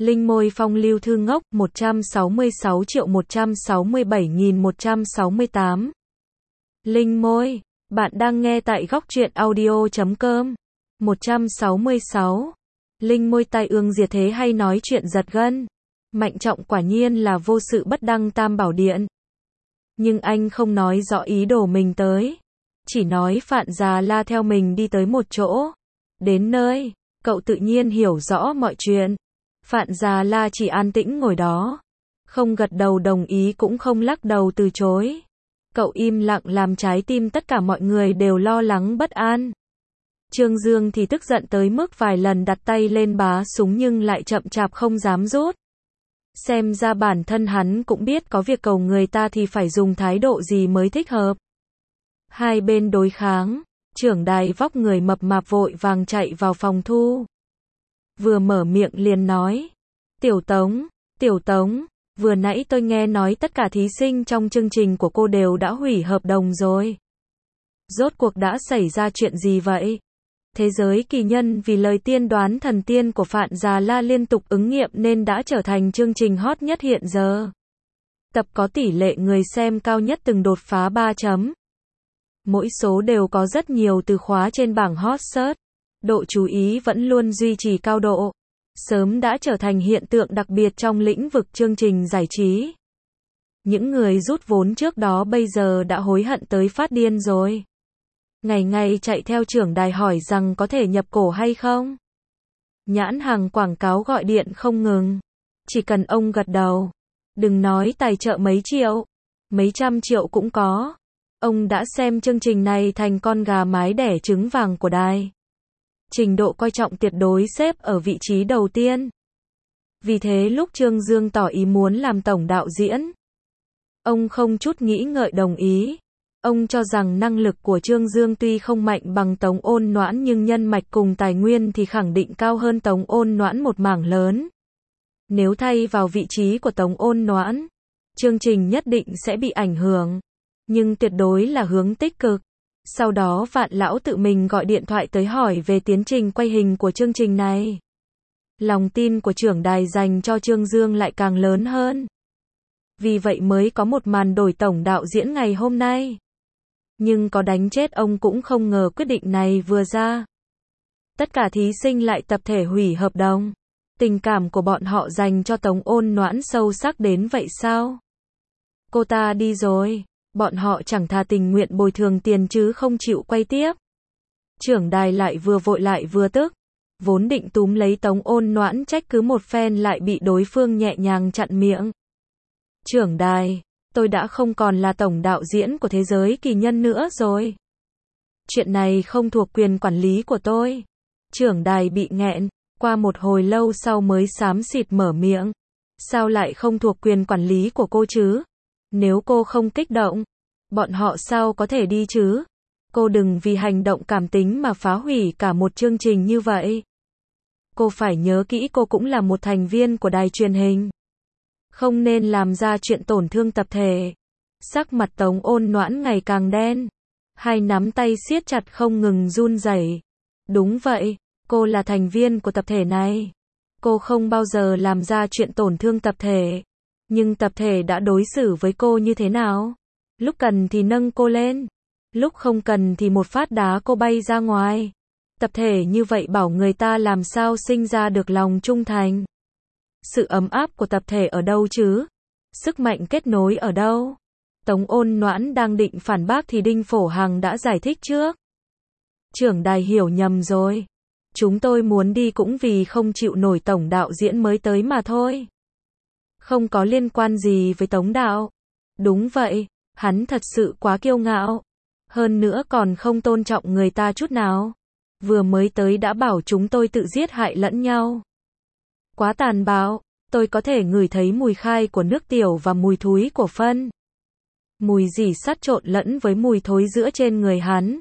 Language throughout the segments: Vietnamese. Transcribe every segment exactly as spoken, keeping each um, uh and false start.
Linh môi phong lưu thư ngốc một trăm sáu mươi sáu triệu một trăm sáu mươi bảy nghìn một trăm sáu mươi tám. Linh môi, bạn đang nghe tại góc truyện audio chấm com. một trăm sáu mươi sáu. Linh môi tai ương diệt thế hay nói chuyện giật gân. Mạnh Trọng quả nhiên là vô sự bất đăng tam bảo điện. Nhưng anh không nói rõ ý đồ mình tới. Chỉ nói Phạn Già La theo mình đi tới một chỗ. Đến nơi, cậu tự nhiên hiểu rõ mọi chuyện. Phạn Già La chỉ an tĩnh ngồi đó. Không gật đầu đồng ý cũng không lắc đầu từ chối. Cậu im lặng làm trái tim tất cả mọi người đều lo lắng bất an. Trương Dương thì tức giận tới mức vài lần đặt tay lên bá súng nhưng lại chậm chạp không dám rút. Xem ra bản thân hắn cũng biết có việc cầu người ta thì phải dùng thái độ gì mới thích hợp. Hai bên đối kháng, trưởng đài vóc người mập mạp vội vàng chạy vào phòng thu. Vừa mở miệng liền nói, Tiểu Tống, Tiểu Tống, vừa nãy tôi nghe nói tất cả thí sinh trong chương trình của cô đều đã hủy hợp đồng rồi. Rốt cuộc đã xảy ra chuyện gì vậy? Thế giới kỳ nhân vì lời tiên đoán thần tiên của Phạn Già La liên tục ứng nghiệm nên đã trở thành chương trình hot nhất hiện giờ. Tập có tỷ lệ người xem cao nhất từng đột phá ba chấm. Mỗi số đều có rất nhiều từ khóa trên bảng hot search. Độ chú ý vẫn luôn duy trì cao độ. Sớm đã trở thành hiện tượng đặc biệt trong lĩnh vực chương trình giải trí. Những người rút vốn trước đó bây giờ đã hối hận tới phát điên rồi. Ngày ngày chạy theo trưởng đài hỏi rằng có thể nhập cổ hay không. Nhãn hàng quảng cáo gọi điện không ngừng. Chỉ cần ông gật đầu. Đừng nói tài trợ mấy triệu. Mấy trăm triệu cũng có. Ông đã xem chương trình này thành con gà mái đẻ trứng vàng của đài. Trình độ coi trọng tuyệt đối xếp ở vị trí đầu tiên. Vì thế lúc Trương Dương tỏ ý muốn làm tổng đạo diễn, ông không chút nghĩ ngợi đồng ý. Ông cho rằng năng lực của Trương Dương tuy không mạnh bằng Tống Ôn Noãn nhưng nhân mạch cùng tài nguyên thì khẳng định cao hơn Tống Ôn Noãn một mảng lớn. Nếu thay vào vị trí của Tống Ôn Noãn, chương trình nhất định sẽ bị ảnh hưởng, nhưng tuyệt đối là hướng tích cực. Sau đó Vạn Lão tự mình gọi điện thoại tới hỏi về tiến trình quay hình của chương trình này. Lòng tin của trưởng đài dành cho Trương Dương lại càng lớn hơn. Vì vậy mới có một màn đổi tổng đạo diễn ngày hôm nay. Nhưng có đánh chết ông cũng không ngờ quyết định này vừa ra. Tất cả thí sinh lại tập thể hủy hợp đồng. Tình cảm của bọn họ dành cho Tống Ôn Noãn sâu sắc đến vậy sao? Cô ta đi rồi. Bọn họ chẳng thà tình nguyện bồi thường tiền chứ không chịu quay tiếp. Trưởng đài lại vừa vội lại vừa tức. Vốn định túm lấy Tống Ôn Noãn trách cứ một phen lại bị đối phương nhẹ nhàng chặn miệng. Trưởng đài, tôi đã không còn là tổng đạo diễn của thế giới kỳ nhân nữa rồi. Chuyện này không thuộc quyền quản lý của tôi. Trưởng đài bị nghẹn, qua một hồi lâu sau mới xám xịt mở miệng. Sao lại không thuộc quyền quản lý của cô chứ? Nếu cô không kích động, bọn họ sao có thể đi chứ? Cô đừng vì hành động cảm tính mà phá hủy cả một chương trình như vậy. Cô phải nhớ kỹ cô cũng là một thành viên của đài truyền hình. Không nên làm ra chuyện tổn thương tập thể. Sắc mặt Tống Ôn Noãn ngày càng đen. Hai nắm tay siết chặt không ngừng run rẩy. Đúng vậy, cô là thành viên của tập thể này. Cô không bao giờ làm ra chuyện tổn thương tập thể. Nhưng tập thể đã đối xử với cô như thế nào? Lúc cần thì nâng cô lên. Lúc không cần thì một phát đá cô bay ra ngoài. Tập thể như vậy bảo người ta làm sao sinh ra được lòng trung thành. Sự ấm áp của tập thể ở đâu chứ? Sức mạnh kết nối ở đâu? Tống Ôn Noãn đang định phản bác thì Đinh Phổ Hằng đã giải thích trước. Trưởng đài hiểu nhầm rồi. Chúng tôi muốn đi cũng vì không chịu nổi tổng đạo diễn mới tới mà thôi. Không có liên quan gì với Tống đạo. Đúng vậy, hắn thật sự quá kiêu ngạo. Hơn nữa còn không tôn trọng người ta chút nào. Vừa mới tới đã bảo chúng tôi tự giết hại lẫn nhau. Quá tàn bạo, tôi có thể ngửi thấy mùi khai của nước tiểu và mùi thúi của phân. Mùi dỉ sắt trộn lẫn với mùi thối giữa trên người hắn.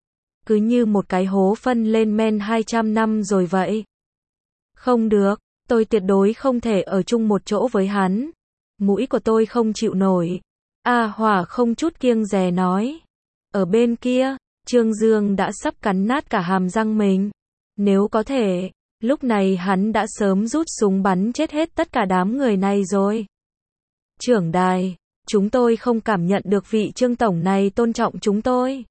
Cứ như một cái hố phân lên men hai trăm năm rồi vậy. Không được, tôi tuyệt đối không thể ở chung một chỗ với hắn. Mũi của tôi không chịu nổi. A Hỏa không chút kiêng dè nói. Ở bên kia, Trương Dương đã sắp cắn nát cả hàm răng mình. Nếu có thể, Lúc này hắn đã sớm rút súng bắn chết hết tất cả đám người này rồi. Trưởng đài, chúng tôi không cảm nhận được vị Trương tổng này tôn trọng chúng tôi.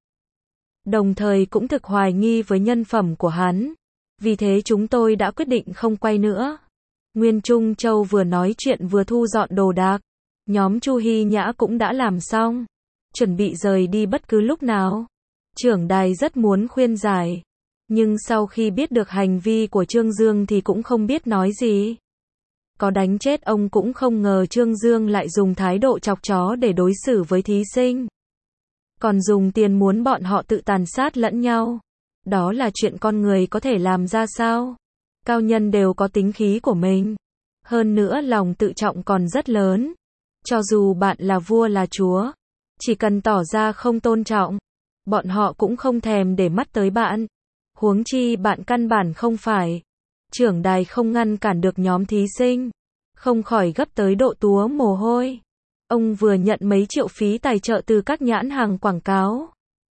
Đồng thời cũng thực hoài nghi với nhân phẩm của hắn. Vì thế chúng tôi đã quyết định không quay nữa. Nguyên Trung Châu vừa nói chuyện vừa thu dọn đồ đạc. Nhóm Chu Hy Nhã cũng đã làm xong. Chuẩn bị rời đi bất cứ lúc nào. Trưởng đài rất muốn khuyên giải. Nhưng sau khi biết được hành vi của Trương Dương thì cũng không biết nói gì. Có đánh chết ông cũng không ngờ Trương Dương lại dùng thái độ chọc chó để đối xử với thí sinh. Còn dùng tiền muốn bọn họ tự tàn sát lẫn nhau. Đó là chuyện con người có thể làm ra sao? Cao nhân đều có tính khí của mình. Hơn nữa lòng tự trọng còn rất lớn. Cho dù bạn là vua là chúa, chỉ cần tỏ ra không tôn trọng, bọn họ cũng không thèm để mắt tới bạn. Huống chi bạn căn bản không phải. Trưởng đài không ngăn cản được nhóm thí sinh. Không khỏi gấp tới độ túa mồ hôi. Ông vừa nhận mấy triệu phí tài trợ từ các nhãn hàng quảng cáo.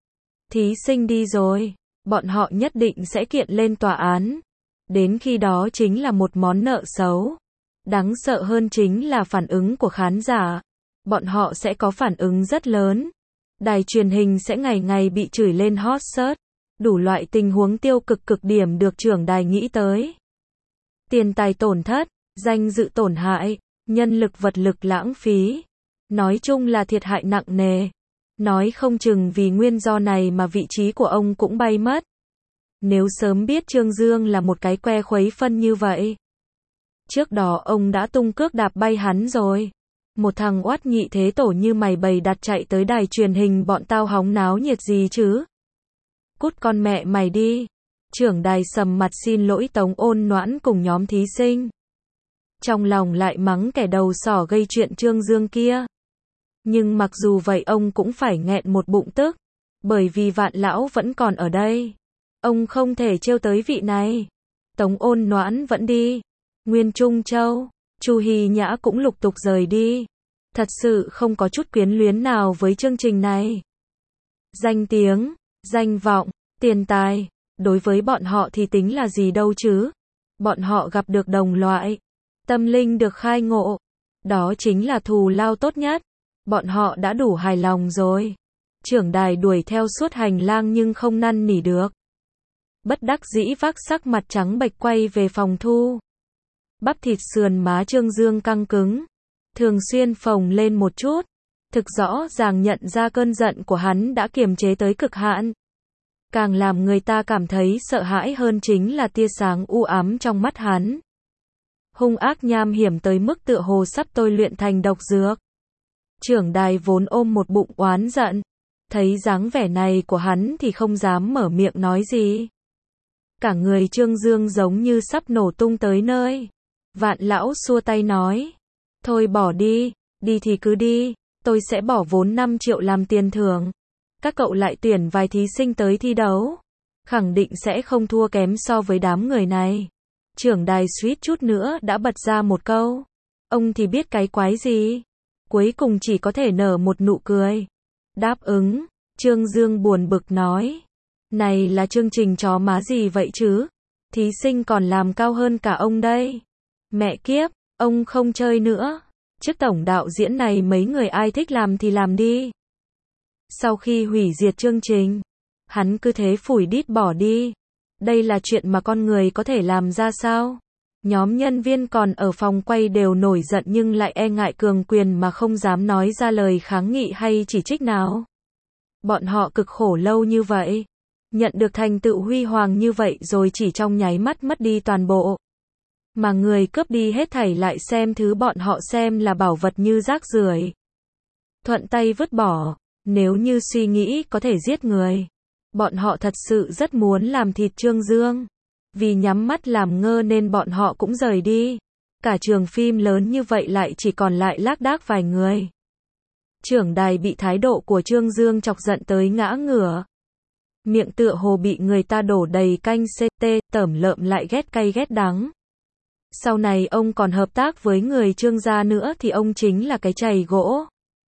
Thí sinh đi rồi, bọn họ nhất định sẽ kiện lên tòa án. Đến khi đó chính là một món nợ xấu. Đáng sợ hơn chính là phản ứng của khán giả. Bọn họ sẽ có phản ứng rất lớn. Đài truyền hình sẽ ngày ngày bị chửi lên hot search. Đủ loại tình huống tiêu cực cực điểm được trưởng đài nghĩ tới. Tiền tài tổn thất, danh dự tổn hại, nhân lực vật lực lãng phí. Nói chung là thiệt hại nặng nề. Nói không chừng vì nguyên do này mà vị trí của ông cũng bay mất. Nếu sớm biết Trương Dương là một cái que khuấy phân như vậy. Trước đó ông đã tung cước đạp bay hắn rồi. Một thằng oát nhị thế tổ như mày bày đặt chạy tới đài truyền hình bọn tao hóng náo nhiệt gì chứ. Cút con mẹ mày đi. Trưởng đài sầm mặt xin lỗi Tống Ôn Noãn cùng nhóm thí sinh. Trong lòng lại mắng kẻ đầu sỏ gây chuyện Trương Dương kia. Nhưng mặc dù vậy ông cũng phải nghẹn một bụng tức. Bởi vì Vạn lão vẫn còn ở đây. Ông không thể trêu tới vị này. Tống Ôn Noãn vẫn đi. Nguyên Trung Châu, Chu Hy Nhã cũng lục tục rời đi. Thật sự không có chút quyến luyến nào với chương trình này. Danh tiếng, danh vọng, tiền tài, đối với bọn họ thì tính là gì đâu chứ. Bọn họ gặp được đồng loại. Tâm linh được khai ngộ. Đó chính là thù lao tốt nhất. Bọn họ đã đủ hài lòng rồi. Trưởng đài đuổi theo suốt hành lang nhưng không năn nỉ được. Bất đắc dĩ vác sắc mặt trắng bệch quay về phòng thu. Bắp thịt sườn má Trương Dương căng cứng. Thường xuyên phồng lên một chút. Thực rõ ràng nhận ra cơn giận của hắn đã kiềm chế tới cực hạn. Càng làm người ta cảm thấy sợ hãi hơn chính là tia sáng u ám trong mắt hắn. Hung ác nham hiểm tới mức tựa hồ sắp tôi luyện thành độc dược. Trưởng đài vốn ôm một bụng oán giận. Thấy dáng vẻ này của hắn thì không dám mở miệng nói gì. Cả người Trương Dương giống như sắp nổ tung tới nơi. Vạn lão xua tay nói. Thôi bỏ đi, đi thì cứ đi, tôi sẽ bỏ vốn năm triệu làm tiền thưởng. Các cậu lại tuyển vài thí sinh tới thi đấu. Khẳng định sẽ không thua kém so với đám người này. Trưởng đài suýt chút nữa đã bật ra một câu. Ông thì biết cái quái gì. Cuối cùng chỉ có thể nở một nụ cười. Đáp ứng, Trương Dương buồn bực nói. Này là chương trình chó má gì vậy chứ? Thí sinh còn làm cao hơn cả ông đây. Mẹ kiếp, ông không chơi nữa. Trước tổng đạo diễn này mấy người ai thích làm thì làm đi. Sau khi hủy diệt chương trình, hắn cứ thế phủi đít bỏ đi. Đây là chuyện mà con người có thể làm ra sao? Nhóm nhân viên còn ở phòng quay đều nổi giận nhưng lại e ngại cường quyền mà không dám nói ra lời kháng nghị hay chỉ trích nào. Bọn họ cực khổ lâu như vậy. Nhận được thành tựu huy hoàng như vậy rồi chỉ trong nháy mắt mất đi toàn bộ. Mà người cướp đi hết thảy lại xem thứ bọn họ xem là bảo vật như rác rưởi. Thuận tay vứt bỏ. Nếu như suy nghĩ có thể giết người. Bọn họ thật sự rất muốn làm thịt Trương Dương. Vì nhắm mắt làm ngơ nên bọn họ cũng rời đi. Cả trường phim lớn như vậy lại chỉ còn lại lác đác vài người. Trưởng đài bị thái độ của Trương Dương chọc giận tới ngã ngửa. Miệng tựa hồ bị người ta đổ đầy canh xê tê, tởm lợm lại ghét cay ghét đắng. Sau này ông còn hợp tác với người Trương gia nữa thì ông chính là cái chày gỗ.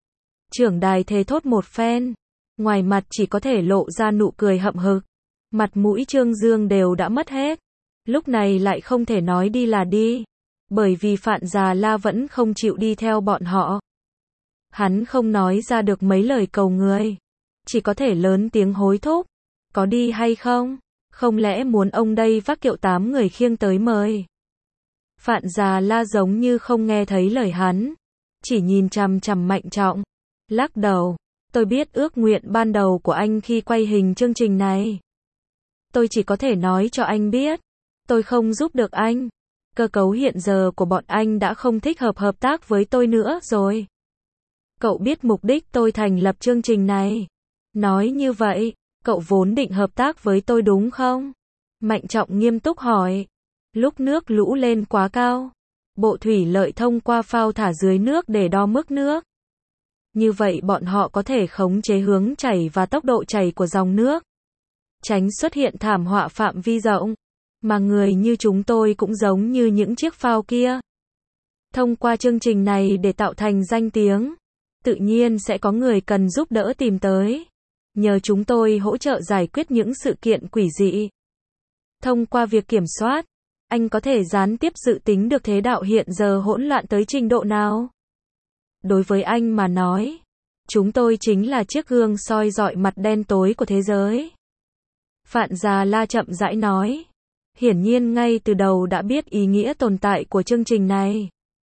Trưởng đài thề thốt một phen. Ngoài mặt chỉ có thể lộ ra nụ cười hậm hực. Mặt mũi Trương Dương đều đã mất hết. Lúc này lại không thể nói đi là đi. Bởi vì Phạn Già La vẫn không chịu đi theo bọn họ. Hắn không nói ra được mấy lời cầu người. Chỉ có thể lớn tiếng hối thúc. Có đi hay không? Không lẽ muốn ông đây vác kiệu tám người khiêng tới mời? Phạn Già La giống như không nghe thấy lời hắn. Chỉ nhìn chằm chằm Mạnh Trọng. Lắc đầu. Tôi biết ước nguyện ban đầu của anh khi quay hình chương trình này. Tôi chỉ có thể nói cho anh biết. Tôi không giúp được anh. Cơ cấu hiện giờ của bọn anh đã không thích hợp hợp tác với tôi nữa rồi. Cậu biết mục đích tôi thành lập chương trình này. Nói như vậy, cậu vốn định hợp tác với tôi đúng không? Mạnh Trọng nghiêm túc hỏi. Lúc nước lũ lên quá cao, Bộ Thủy Lợi thông qua phao thả dưới nước để đo mức nước. Như vậy bọn họ có thể khống chế hướng chảy và tốc độ chảy của dòng nước. Tránh xuất hiện thảm họa phạm vi rộng. Mà người như chúng tôi cũng giống như những chiếc phao kia. Thông qua chương trình này để tạo thành danh tiếng, tự nhiên sẽ có người cần giúp đỡ tìm tới. Nhờ chúng tôi hỗ trợ giải quyết những sự kiện quỷ dị. Thông qua việc kiểm soát, anh có thể gián tiếp dự tính được thế đạo hiện giờ hỗn loạn tới trình độ nào. Đối với anh mà nói, chúng tôi chính là chiếc gương soi rọi mặt đen tối của thế giới. Phạn Già La chậm rãi nói. Hiển nhiên ngay từ đầu đã biết ý nghĩa tồn tại của chương trình này.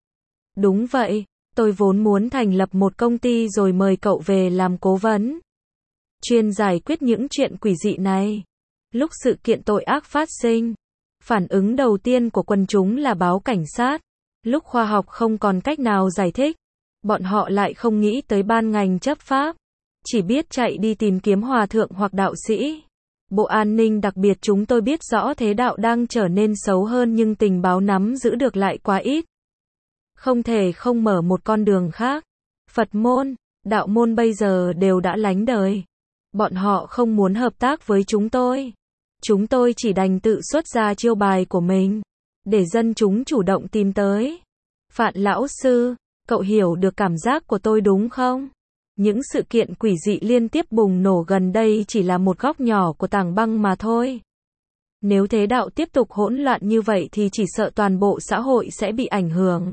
Đúng vậy, tôi vốn muốn thành lập một công ty rồi mời cậu về làm cố vấn. Chuyên giải quyết những chuyện quỷ dị này. Lúc sự kiện tội ác phát sinh, phản ứng đầu tiên của quần chúng là báo cảnh sát. Lúc khoa học không còn cách nào giải thích, bọn họ lại không nghĩ tới ban ngành chấp pháp. Chỉ biết chạy đi tìm kiếm hòa thượng hoặc đạo sĩ. Bộ An ninh đặc biệt chúng tôi biết rõ thế đạo đang trở nên xấu hơn nhưng tình báo nắm giữ được lại quá ít. Không thể không mở một con đường khác. Phật môn, đạo môn bây giờ đều đã lánh đời. Bọn họ không muốn hợp tác với chúng tôi. Chúng tôi chỉ đành tự xuất ra chiêu bài của mình. Để dân chúng chủ động tìm tới. Phạn lão sư, cậu hiểu được cảm giác của tôi đúng không? Những sự kiện quỷ dị liên tiếp bùng nổ gần đây chỉ là một góc nhỏ của tảng băng mà thôi. Nếu thế đạo tiếp tục hỗn loạn như vậy thì chỉ sợ toàn bộ xã hội sẽ bị ảnh hưởng.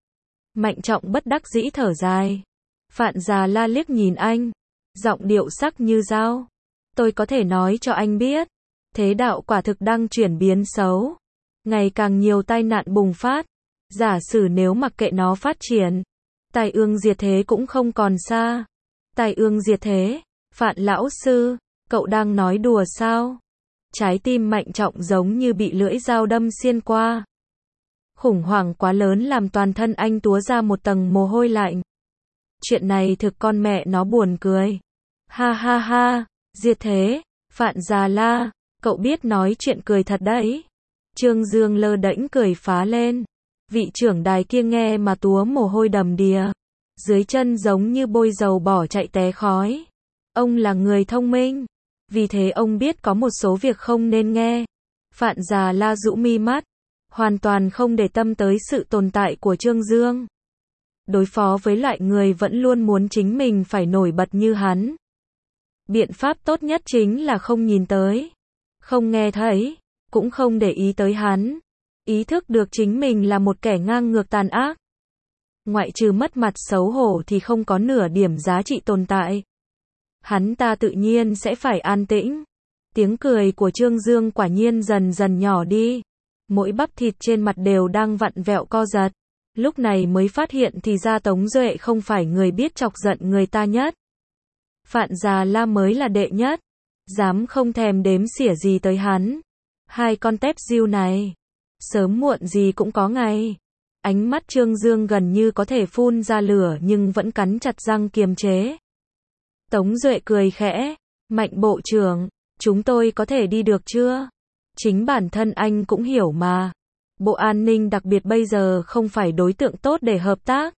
Mạnh Trọng bất đắc dĩ thở dài. Phạn Già La liếc nhìn anh. Giọng điệu sắc như dao. Tôi có thể nói cho anh biết. Thế đạo quả thực đang chuyển biến xấu. Ngày càng nhiều tai nạn bùng phát. Giả sử nếu mặc kệ nó phát triển, tai ương diệt thế cũng không còn xa. Tai ương diệt thế? Phạn lão sư, cậu đang nói đùa sao? Trái tim Mạnh Trọng giống như bị lưỡi dao đâm xuyên qua. Khủng hoảng quá lớn làm toàn thân anh túa ra một tầng mồ hôi lạnh. Chuyện này thực con mẹ nó buồn cười. Ha ha ha, diệt thế, Phạn Già La, cậu biết nói chuyện cười thật đấy. Trương Dương lơ đễnh cười phá lên. Vị trưởng đài kia nghe mà túa mồ hôi đầm đìa. Dưới chân giống như bôi dầu bỏ chạy té khói. Ông là người thông minh. Vì thế ông biết có một số việc không nên nghe. Phạn Già La rũ mi mắt. Hoàn toàn không để tâm tới sự tồn tại của Trương Dương. Đối phó với loại người vẫn luôn muốn chính mình phải nổi bật như hắn. Biện pháp tốt nhất chính là không nhìn tới. Không nghe thấy. Cũng không để ý tới hắn. Ý thức được chính mình là một kẻ ngang ngược tàn ác. Ngoại trừ mất mặt xấu hổ thì không có nửa điểm giá trị tồn tại. Hắn ta tự nhiên sẽ phải an tĩnh. Tiếng cười của Trương Dương quả nhiên dần dần nhỏ đi. Mỗi bắp thịt trên mặt đều đang vặn vẹo co giật. Lúc này mới phát hiện thì ra Tống Duệ không phải người biết chọc giận người ta nhất. Phạn Già La mới là đệ nhất. Dám không thèm đếm xỉa gì tới hắn. Hai con tép diêu này. Sớm muộn gì cũng có ngày. Ánh mắt Trương Dương gần như có thể phun ra lửa nhưng vẫn cắn chặt răng kiềm chế. Tống Duệ cười khẽ. Mạnh bộ trưởng, chúng tôi có thể đi được chưa? Chính bản thân anh cũng hiểu mà. Bộ An ninh đặc biệt bây giờ không phải đối tượng tốt để hợp tác.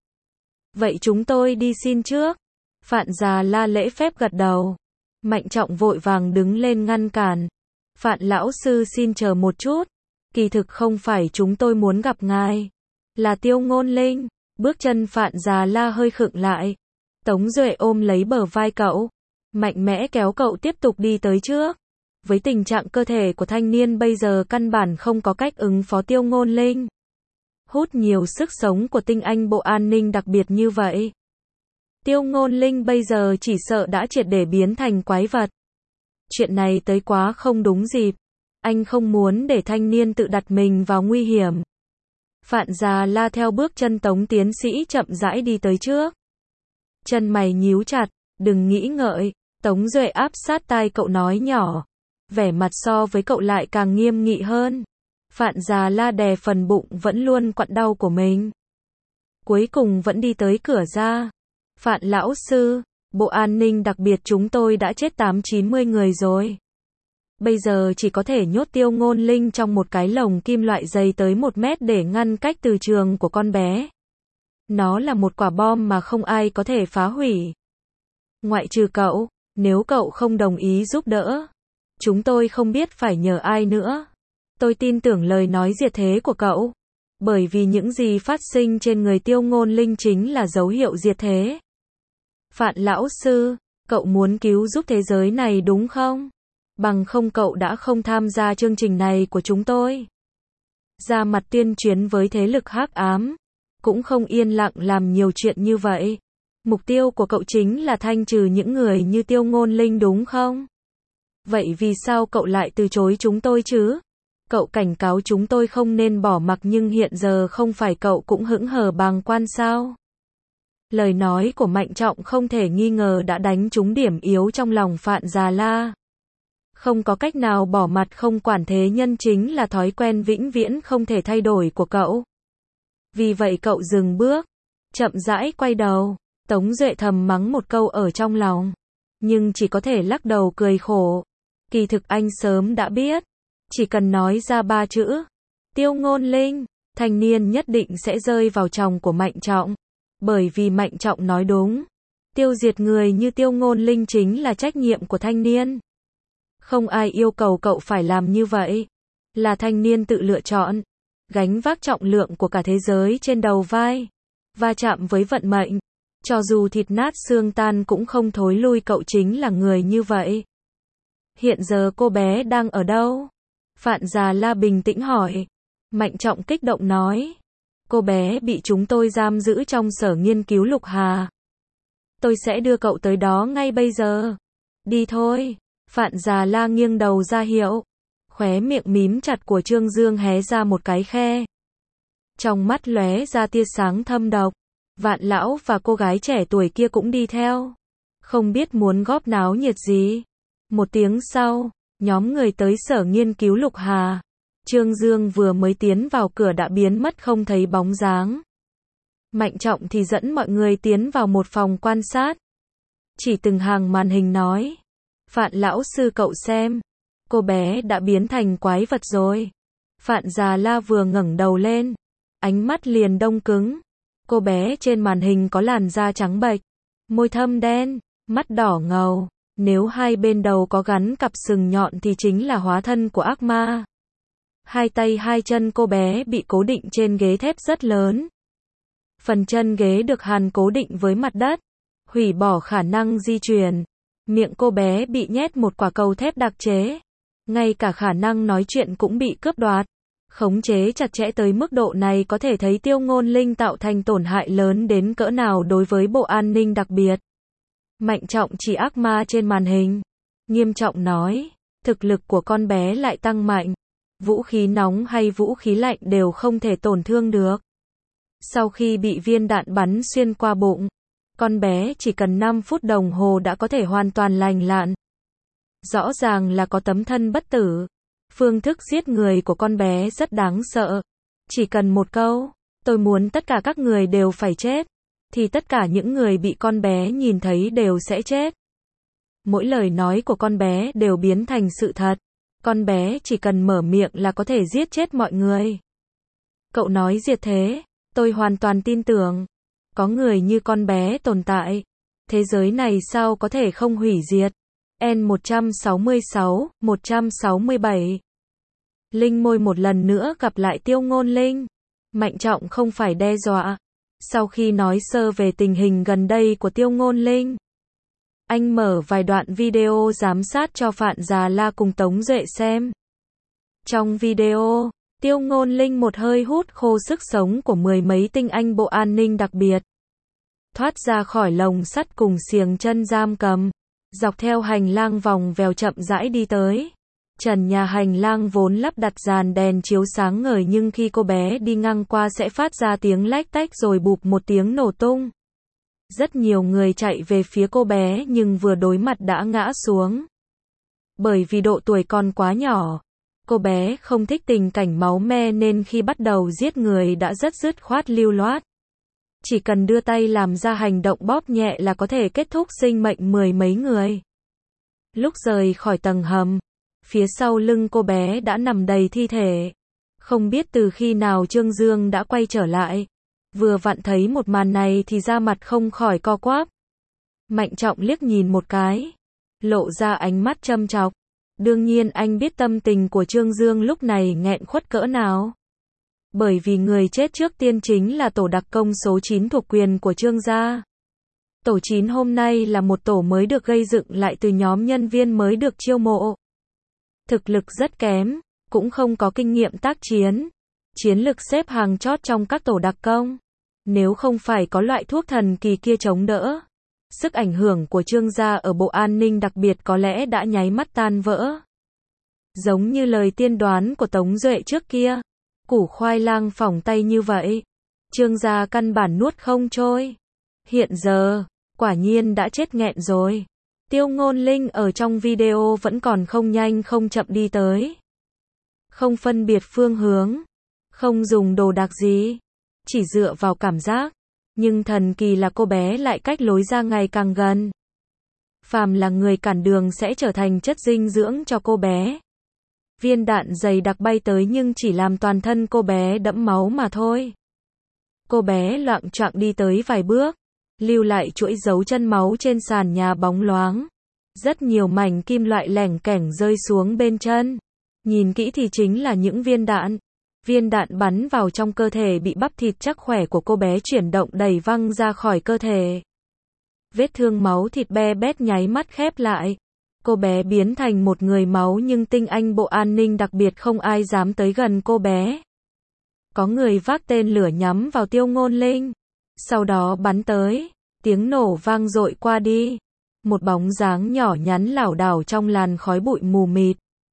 Vậy chúng tôi đi xin trước. Phạn Già La lễ phép gật đầu. Mạnh Trọng vội vàng đứng lên ngăn cản. Phạn lão sư xin chờ một chút. Kỳ thực không phải chúng tôi muốn gặp ngài. Là Tiêu Ngôn Linh. Bước chân Phạn Già La hơi khựng lại. Tống Duệ ôm lấy bờ vai cậu. Mạnh mẽ kéo cậu tiếp tục đi tới trước. Với tình trạng cơ thể của thanh niên bây giờ căn bản không có cách ứng phó Tiêu Ngôn Linh. Hút nhiều sức sống của tinh anh bộ an ninh đặc biệt như vậy. Tiêu Ngôn Linh bây giờ chỉ sợ đã triệt để biến thành quái vật. Chuyện này tới quá không đúng dịp. Anh không muốn để thanh niên tự đặt mình vào nguy hiểm. Phạn Già La theo bước chân Tống tiến sĩ chậm rãi đi tới trước. Chân mày nhíu chặt, đừng nghĩ ngợi. Tống Duệ áp sát tai cậu nói nhỏ. Vẻ mặt so với cậu lại càng nghiêm nghị hơn. Phạn Già La đè phần bụng vẫn luôn quặn đau của mình. Cuối cùng vẫn đi tới cửa ra. Phạn lão sư, bộ an ninh đặc biệt chúng tôi đã chết tám chín mươi người rồi. Bây giờ chỉ có thể nhốt Tiêu Ngôn Linh trong một cái lồng kim loại dày tới một mét để ngăn cách từ trường của con bé. Nó là một quả bom mà không ai có thể phá hủy. Ngoại trừ cậu, nếu cậu không đồng ý giúp đỡ, chúng tôi không biết phải nhờ ai nữa. Tôi tin tưởng lời nói diệt thế của cậu. Bởi vì những gì phát sinh trên người Tiêu Ngôn Linh chính là dấu hiệu diệt thế. Phạn lão sư, cậu muốn cứu giúp thế giới này đúng không? Bằng không cậu đã không tham gia chương trình này của chúng tôi. Ra mặt tuyên chiến với thế lực hắc ám. Cũng không yên lặng làm nhiều chuyện như vậy. Mục tiêu của cậu chính là thanh trừ những người như Tiêu Ngôn Linh đúng không? Vậy vì sao cậu lại từ chối chúng tôi chứ? Cậu cảnh cáo chúng tôi không nên bỏ mặc nhưng hiện giờ không phải cậu cũng hững hờ bàng quan sao? Lời nói của Mạnh Trọng không thể nghi ngờ đã đánh trúng điểm yếu trong lòng Phạn Già La. Không có cách nào bỏ mặt không quản thế nhân chính là thói quen vĩnh viễn không thể thay đổi của cậu. Vì vậy cậu dừng bước, chậm rãi quay đầu. Tống Duệ thầm mắng một câu ở trong lòng, nhưng chỉ có thể lắc đầu cười khổ. Kỳ thực anh sớm đã biết, chỉ cần nói ra ba chữ, Tiêu Ngôn Linh, thanh niên nhất định sẽ rơi vào chòng của Mạnh Trọng. Bởi vì Mạnh Trọng nói đúng, tiêu diệt người như Tiêu Ngôn Linh chính là trách nhiệm của thanh niên. Không ai yêu cầu cậu phải làm như vậy, là thanh niên tự lựa chọn, gánh vác trọng lượng của cả thế giới trên đầu vai, va chạm với vận mệnh, cho dù thịt nát xương tan cũng không thối lui. Cậu chính là người như vậy. Hiện giờ cô bé đang ở đâu? Phạn Già La bình tĩnh hỏi. Mạnh Trọng kích động nói. Cô bé bị chúng tôi giam giữ trong sở nghiên cứu Lục Hà. Tôi sẽ đưa cậu tới đó ngay bây giờ. Đi thôi. Phạn Già La nghiêng đầu ra hiệu. Khóe miệng mím chặt của Trương Dương hé ra một cái khe. Trong mắt lóe ra tia sáng thâm độc. Vạn lão và cô gái trẻ tuổi kia cũng đi theo. Không biết muốn góp náo nhiệt gì. Một tiếng sau, nhóm người tới sở nghiên cứu Lục Hà. Trương Dương vừa mới tiến vào cửa đã biến mất không thấy bóng dáng. Mạnh Trọng thì dẫn mọi người tiến vào một phòng quan sát. Chỉ từng hàng màn hình nói. Phạn lão sư cậu xem. Cô bé đã biến thành quái vật rồi. Phạn Già La vừa ngẩng đầu lên. Ánh mắt liền đông cứng. Cô bé trên màn hình có làn da trắng bệch. Môi thâm đen. Mắt đỏ ngầu. Nếu hai bên đầu có gắn cặp sừng nhọn thì chính là hóa thân của ác ma. Hai tay hai chân cô bé bị cố định trên ghế thép rất lớn. Phần chân ghế được hàn cố định với mặt đất, hủy bỏ khả năng di chuyển. Miệng cô bé bị nhét một quả cầu thép đặc chế. Ngay cả khả năng nói chuyện cũng bị cướp đoạt. Khống chế chặt chẽ tới mức độ này có thể thấy Tiêu Ngôn Linh tạo thành tổn hại lớn đến cỡ nào đối với bộ an ninh đặc biệt. Mạnh Trọng chỉ ác ma trên màn hình. Nghiêm trọng nói, thực lực của con bé lại tăng mạnh. Vũ khí nóng hay vũ khí lạnh đều không thể tổn thương được. Sau khi bị viên đạn bắn xuyên qua bụng, con bé chỉ cần năm phút đồng hồ đã có thể hoàn toàn lành lặn. Rõ ràng là có tấm thân bất tử. Phương thức giết người của con bé rất đáng sợ. Chỉ cần một câu, tôi muốn tất cả các người đều phải chết, thì tất cả những người bị con bé nhìn thấy đều sẽ chết. Mỗi lời nói của con bé đều biến thành sự thật. Con bé chỉ cần mở miệng là có thể giết chết mọi người. Cậu nói diệt thế, tôi hoàn toàn tin tưởng. Có người như con bé tồn tại. Thế giới này sao có thể không hủy diệt? N một trăm sáu mươi sáu, một trăm sáu mươi bảy. Linh môi một lần nữa gặp lại Tiêu Ngôn Linh. Mạnh Trọng không phải đe dọa. Sau khi nói sơ về tình hình gần đây của Tiêu Ngôn Linh, Anh mở vài đoạn video giám sát cho Phạn Già La cùng Tống Duệ xem. Trong video, Tiêu Ngôn Linh một hơi hút khô sức sống của mười mấy tinh anh bộ an ninh đặc biệt. Thoát ra khỏi lồng sắt cùng xiềng chân giam cầm. Dọc theo hành lang vòng vèo chậm rãi đi tới. Trần nhà hành lang vốn lắp đặt dàn đèn chiếu sáng ngời nhưng khi cô bé đi ngang qua sẽ phát ra tiếng lách tách rồi bụp một tiếng nổ tung. Rất nhiều người chạy về phía cô bé nhưng vừa đối mặt đã ngã xuống. Bởi vì độ tuổi còn quá nhỏ, cô bé không thích tình cảnh máu me nên khi bắt đầu giết người đã rất dứt khoát lưu loát. Chỉ cần đưa tay làm ra hành động bóp nhẹ là có thể kết thúc sinh mệnh mười mấy người. Lúc rời khỏi tầng hầm, phía sau lưng cô bé đã nằm đầy thi thể. Không biết từ khi nào Trương Dương đã quay trở lại. Vừa vặn thấy một màn này thì da mặt không khỏi co quắp. Mạnh Trọng liếc nhìn một cái, lộ ra ánh mắt châm chọc. Đương nhiên anh biết tâm tình của Trương Dương lúc này nghẹn khuất cỡ nào. Bởi vì người chết trước tiên chính là tổ đặc công số chín thuộc quyền của Trương gia. Tổ chín hôm nay là một tổ mới được gây dựng lại từ nhóm nhân viên mới được chiêu mộ. Thực lực rất kém, cũng không có kinh nghiệm tác chiến. Chiến lực xếp hàng chót trong các tổ đặc công. Nếu không phải có loại thuốc thần kỳ kia chống đỡ, sức ảnh hưởng của Trương gia ở bộ an ninh đặc biệt có lẽ đã nháy mắt tan vỡ. Giống như lời tiên đoán của Tống Duệ trước kia, củ khoai lang phỏng tay như vậy, Trương gia căn bản nuốt không trôi. Hiện giờ, quả nhiên đã chết nghẹn rồi. Tiêu Ngôn Linh ở trong video vẫn còn không nhanh không chậm đi tới. Không phân biệt phương hướng, không dùng đồ đạc gì, chỉ dựa vào cảm giác. Nhưng thần kỳ là cô bé lại cách lối ra ngày càng gần. Phàm là người cản đường sẽ trở thành chất dinh dưỡng cho cô bé. Viên đạn dày đặc bay tới nhưng chỉ làm toàn thân cô bé đẫm máu mà thôi. Cô bé loạng choạng đi tới vài bước, lưu lại chuỗi dấu chân máu trên sàn nhà bóng loáng. Rất nhiều mảnh kim loại lẻng kẻng rơi xuống bên chân. Nhìn kỹ thì chính là những viên đạn. Viên đạn bắn vào trong cơ thể bị bắp thịt chắc khỏe của cô bé chuyển động đẩy văng ra khỏi cơ thể. Vết thương máu thịt be bét nháy mắt khép lại. Cô bé biến thành một người máu nhưng tinh anh bộ an ninh đặc biệt không ai dám tới gần cô bé. Có người vác tên lửa nhắm vào Tiêu Ngôn Linh. Sau đó bắn tới. Tiếng nổ vang dội qua đi. Một bóng dáng nhỏ nhắn lảo đảo trong làn khói bụi mù mịt.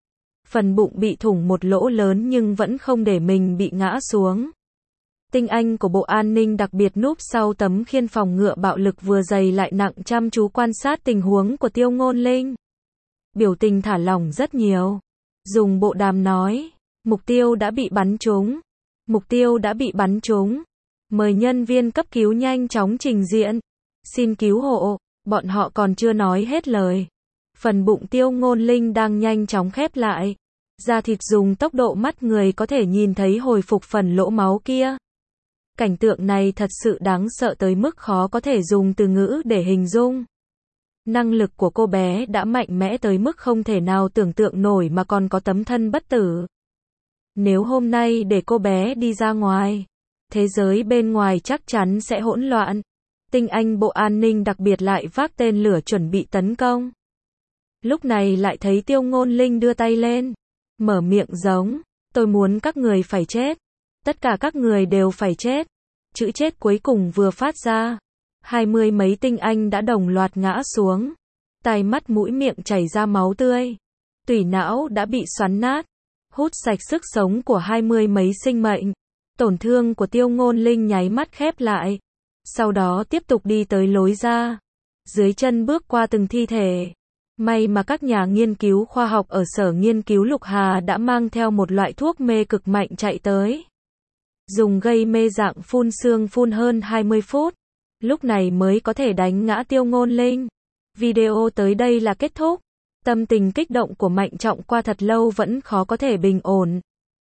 Phần bụng bị thủng một lỗ lớn nhưng vẫn không để mình bị ngã xuống. Tinh anh của bộ an ninh đặc biệt núp sau tấm khiên phòng ngựa bạo lực vừa dày lại nặng chăm chú quan sát tình huống của Tiêu Ngôn Linh. Biểu tình thả lỏng rất nhiều. Dùng bộ đàm nói, mục tiêu đã bị bắn trúng. Mục tiêu đã bị bắn trúng. Mời nhân viên cấp cứu nhanh chóng trình diện. Xin cứu hộ. Bọn họ còn chưa nói hết lời. Phần bụng Tiêu Ngôn Linh đang nhanh chóng khép lại. Da thịt dùng tốc độ mắt người có thể nhìn thấy hồi phục phần lỗ máu kia. Cảnh tượng này thật sự đáng sợ tới mức khó có thể dùng từ ngữ để hình dung. Năng lực của cô bé đã mạnh mẽ tới mức không thể nào tưởng tượng nổi mà còn có tấm thân bất tử. Nếu hôm nay để cô bé đi ra ngoài, thế giới bên ngoài chắc chắn sẽ hỗn loạn. Tinh anh bộ an ninh đặc biệt lại vác tên lửa chuẩn bị tấn công. Lúc này lại thấy Tiêu Ngôn Linh đưa tay lên, mở miệng giống, tôi muốn các người phải chết. Tất cả các người đều phải chết. Chữ chết cuối cùng vừa phát ra. Hai mươi mấy tinh anh đã đồng loạt ngã xuống. Tai mắt mũi miệng chảy ra máu tươi. Tủy não đã bị xoắn nát. Hút sạch sức sống của hai mươi mấy sinh mệnh. Tổn thương của Tiêu Ngôn Linh nháy mắt khép lại. Sau đó tiếp tục đi tới lối ra. Dưới chân bước qua từng thi thể. May mà các nhà nghiên cứu khoa học ở sở nghiên cứu Lục Hà đã mang theo một loại thuốc mê cực mạnh chạy tới. Dùng gây mê dạng phun sương phun hơn hai mươi phút. Lúc này mới có thể đánh ngã Tiêu Ngôn Linh. Video tới đây là kết thúc. Tâm tình kích động của Mạnh Trọng qua thật lâu vẫn khó có thể bình ổn.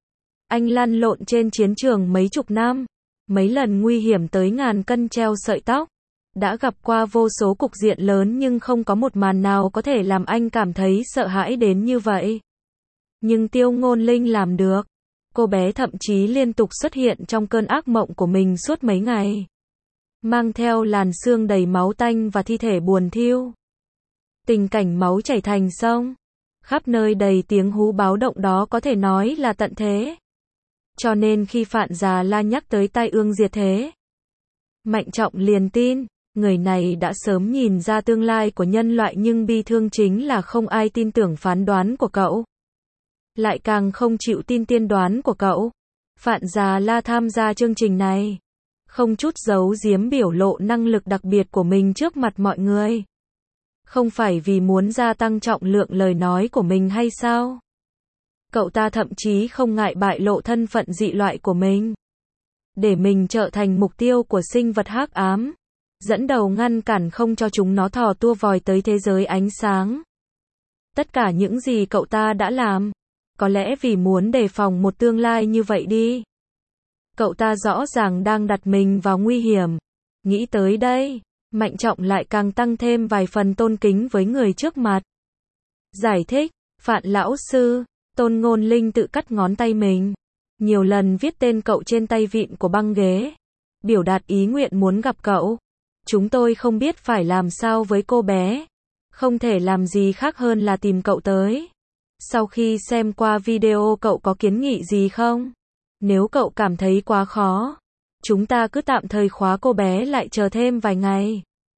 Anh lăn lộn trên chiến trường mấy chục năm. Mấy lần nguy hiểm tới ngàn cân treo sợi tóc. Đã gặp qua vô số cục diện lớn nhưng không có một màn nào có thể làm anh cảm thấy sợ hãi đến như vậy. Nhưng Tiêu Ngôn Linh làm được. Cô bé thậm chí liên tục xuất hiện trong cơn ác mộng của mình suốt mấy ngày. Mang theo làn xương đầy máu tanh và thi thể buồn thiu. Tình cảnh máu chảy thành sông, khắp nơi đầy tiếng hú báo động đó có thể nói là tận thế. Cho nên khi Phạn Già La nhắc tới tai ương diệt thế, Mạnh Trọng liền tin, người này đã sớm nhìn ra tương lai của nhân loại nhưng bi thương chính là không ai tin tưởng phán đoán của cậu. Lại càng không chịu tin tiên đoán của cậu. Phạn Già La tham gia chương trình này, không chút giấu giếm biểu lộ năng lực đặc biệt của mình trước mặt mọi người. Không phải vì muốn gia tăng trọng lượng lời nói của mình hay sao? Cậu ta thậm chí không ngại bại lộ thân phận dị loại của mình, để mình trở thành mục tiêu của sinh vật hắc ám, dẫn đầu ngăn cản không cho chúng nó thò tua vòi tới thế giới ánh sáng. Tất cả những gì cậu ta đã làm, có lẽ vì muốn đề phòng một tương lai như vậy đi. Cậu ta rõ ràng đang đặt mình vào nguy hiểm. Nghĩ tới đây, Mạnh Trọng lại càng tăng thêm vài phần tôn kính với người trước mặt. Giải thích, Phạn lão sư, Tôn Ngôn Linh tự cắt ngón tay mình, nhiều lần viết tên cậu trên tay vịn của băng ghế, biểu đạt ý nguyện muốn gặp cậu. Chúng tôi không biết phải làm sao với cô bé, không thể làm gì khác hơn là tìm cậu tới. Sau khi xem qua video cậu có kiến nghị gì không? Nếu cậu cảm thấy quá khó, chúng ta cứ tạm thời khóa cô bé lại chờ thêm vài ngày,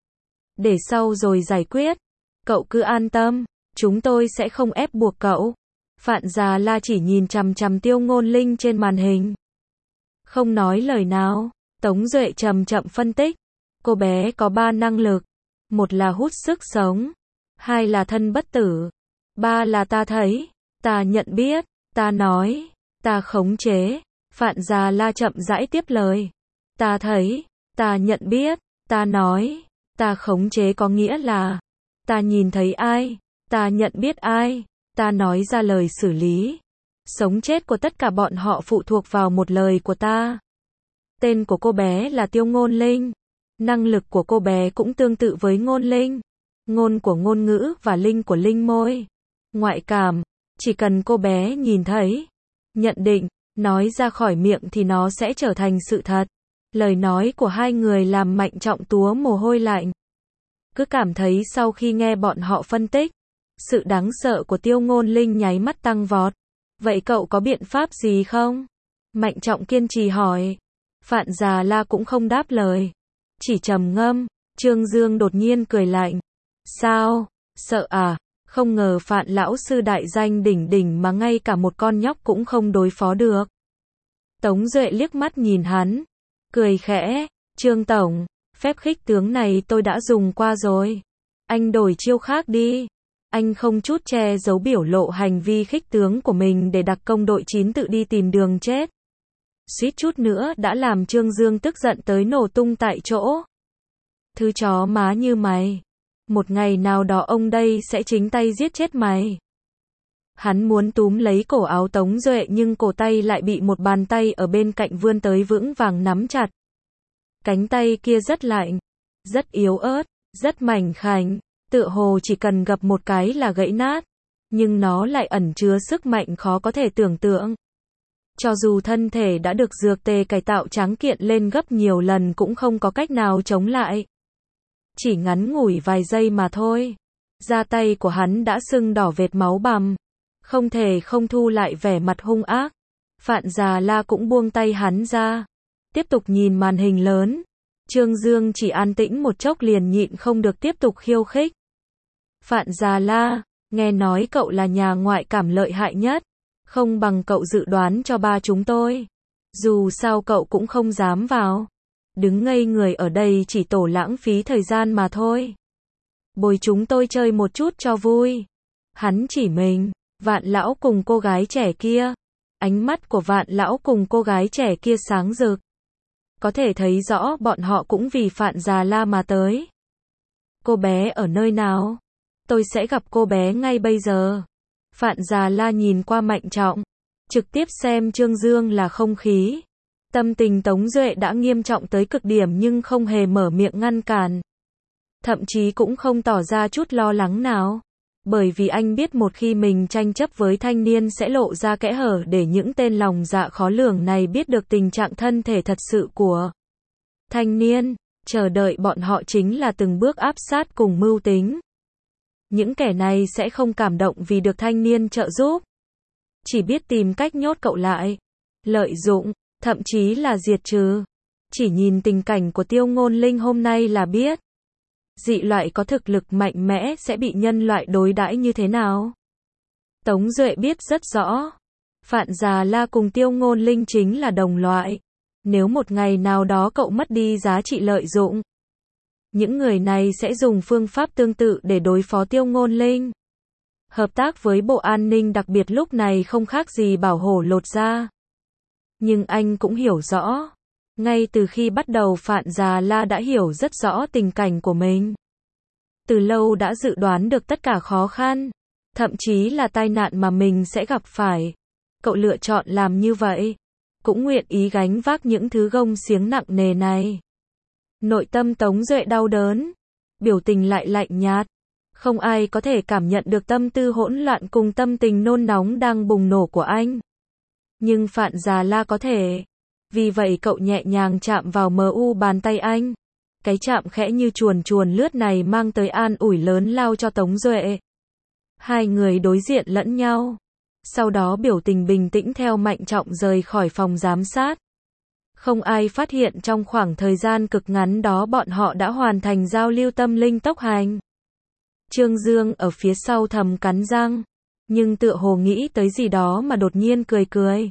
để sau rồi giải quyết. Cậu cứ an tâm, chúng tôi sẽ không ép buộc cậu. Phạn Già La chỉ nhìn chằm chằm Tiêu Ngôn Linh trên màn hình, không nói lời nào. Tống Duệ chậm chậm phân tích, cô bé có ba năng lực, một là hút sức sống, hai là thân bất tử, ba là ta thấy, ta nhận biết, ta nói, ta khống chế. Phạn Già La chậm rãi tiếp lời, ta thấy, ta nhận biết, ta nói, ta khống chế có nghĩa là, ta nhìn thấy ai, ta nhận biết ai, ta nói ra lời xử lý. Sống chết của tất cả bọn họ phụ thuộc vào một lời của ta. Tên của cô bé là Tiêu Ngôn Linh. Năng lực của cô bé cũng tương tự với ngôn linh. Ngôn của ngôn ngữ và linh của linh môi. Ngoại cảm, chỉ cần cô bé nhìn thấy, nhận định, nói ra khỏi miệng thì nó sẽ trở thành sự thật. Lời nói của hai người làm Mạnh Trọng túa mồ hôi lạnh. Cứ cảm thấy sau khi nghe bọn họ phân tích, sự đáng sợ của Tiêu Ngôn Linh nháy mắt tăng vọt. Vậy cậu có biện pháp gì không? Mạnh Trọng kiên trì hỏi. Phạn Già La cũng không đáp lời, chỉ trầm ngâm. Trương Dương đột nhiên cười lạnh. Sao? Sợ à? Không ngờ Phạn lão sư đại danh đỉnh đỉnh mà ngay cả một con nhóc cũng không đối phó được. Tống Duệ liếc mắt nhìn hắn, cười khẽ. Trương tổng, phép khích tướng này tôi đã dùng qua rồi. Anh đổi chiêu khác đi. Anh không chút che giấu biểu lộ hành vi khích tướng của mình để đặc công đội chín tự đi tìm đường chết. Suýt chút nữa đã làm Trương Dương tức giận tới nổ tung tại chỗ. Thứ chó má như mày, một ngày nào đó ông đây sẽ chính tay giết chết mày. Hắn muốn túm lấy cổ áo Tống Duệ nhưng cổ tay lại bị một bàn tay ở bên cạnh vươn tới vững vàng nắm chặt. Cánh tay kia rất lạnh, rất yếu ớt, rất mảnh khảnh, tựa hồ chỉ cần gập một cái là gãy nát, nhưng nó lại ẩn chứa sức mạnh khó có thể tưởng tượng. Cho dù thân thể đã được dược tề cải tạo tráng kiện lên gấp nhiều lần cũng không có cách nào chống lại. Chỉ ngắn ngủi vài giây mà thôi, da tay của hắn đã sưng đỏ vệt máu bầm, không thể không thu lại vẻ mặt hung ác. Phạn Già La cũng buông tay hắn ra, tiếp tục nhìn màn hình lớn. Trương Dương chỉ an tĩnh một chốc liền nhịn không được tiếp tục khiêu khích. Phạn Già La, nghe nói cậu là nhà ngoại cảm lợi hại nhất, không bằng cậu dự đoán cho ba chúng tôi. Dù sao cậu cũng không dám vào. Đứng ngây người ở đây chỉ tổ lãng phí thời gian mà thôi. Bồi chúng tôi chơi một chút cho vui. Hắn chỉ mình, Vạn lão cùng cô gái trẻ kia. Ánh mắt của Vạn lão cùng cô gái trẻ kia sáng rực. Có thể thấy rõ bọn họ cũng vì Phạn Già La mà tới. Cô bé ở nơi nào? Tôi sẽ gặp cô bé ngay bây giờ. Phạn Già La nhìn qua Mạnh Trọng, trực tiếp xem Trương Dương là không khí. Tâm tình Tống Duệ đã nghiêm trọng tới cực điểm nhưng không hề mở miệng ngăn cản. Thậm chí cũng không tỏ ra chút lo lắng nào. Bởi vì anh biết một khi mình tranh chấp với thanh niên sẽ lộ ra kẽ hở để những tên lòng dạ khó lường này biết được tình trạng thân thể thật sự của thanh niên. Chờ đợi bọn họ chính là từng bước áp sát cùng mưu tính. Những kẻ này sẽ không cảm động vì được thanh niên trợ giúp. Chỉ biết tìm cách nhốt cậu lại, lợi dụng, thậm chí là diệt trừ. Chỉ nhìn tình cảnh của Tiêu Ngôn Linh hôm nay là biết. Dị loại có thực lực mạnh mẽ sẽ bị nhân loại đối đãi như thế nào. Tống Duệ biết rất rõ. Phạn Già La cùng Tiêu Ngôn Linh chính là đồng loại. Nếu một ngày nào đó cậu mất đi giá trị lợi dụng, những người này sẽ dùng phương pháp tương tự để đối phó Tiêu Ngôn Linh. Hợp tác với Bộ An ninh đặc biệt lúc này không khác gì bảo hổ lột da. Nhưng anh cũng hiểu rõ. Ngay từ khi bắt đầu Phạn Già La đã hiểu rất rõ tình cảnh của mình. Từ lâu đã dự đoán được tất cả khó khăn, thậm chí là tai nạn mà mình sẽ gặp phải. Cậu lựa chọn làm như vậy, cũng nguyện ý gánh vác những thứ gông xiếng nặng nề này. Nội tâm Tống Duệ đau đớn, biểu tình lại lạnh nhạt. Không ai có thể cảm nhận được tâm tư hỗn loạn cùng tâm tình nôn nóng đang bùng nổ của anh. Nhưng Phạn Già La có thể. Vì vậy cậu nhẹ nhàng chạm vào mờ u bàn tay anh. Cái chạm khẽ như chuồn chuồn lướt này mang tới an ủi lớn lao cho Tống Duệ. Hai người đối diện lẫn nhau. Sau đó biểu tình bình tĩnh theo Mạnh Trọng rời khỏi phòng giám sát. Không ai phát hiện trong khoảng thời gian cực ngắn đó bọn họ đã hoàn thành giao lưu tâm linh tốc hành. Trương Dương ở phía sau thầm cắn răng, nhưng tựa hồ nghĩ tới gì đó mà đột nhiên cười cười.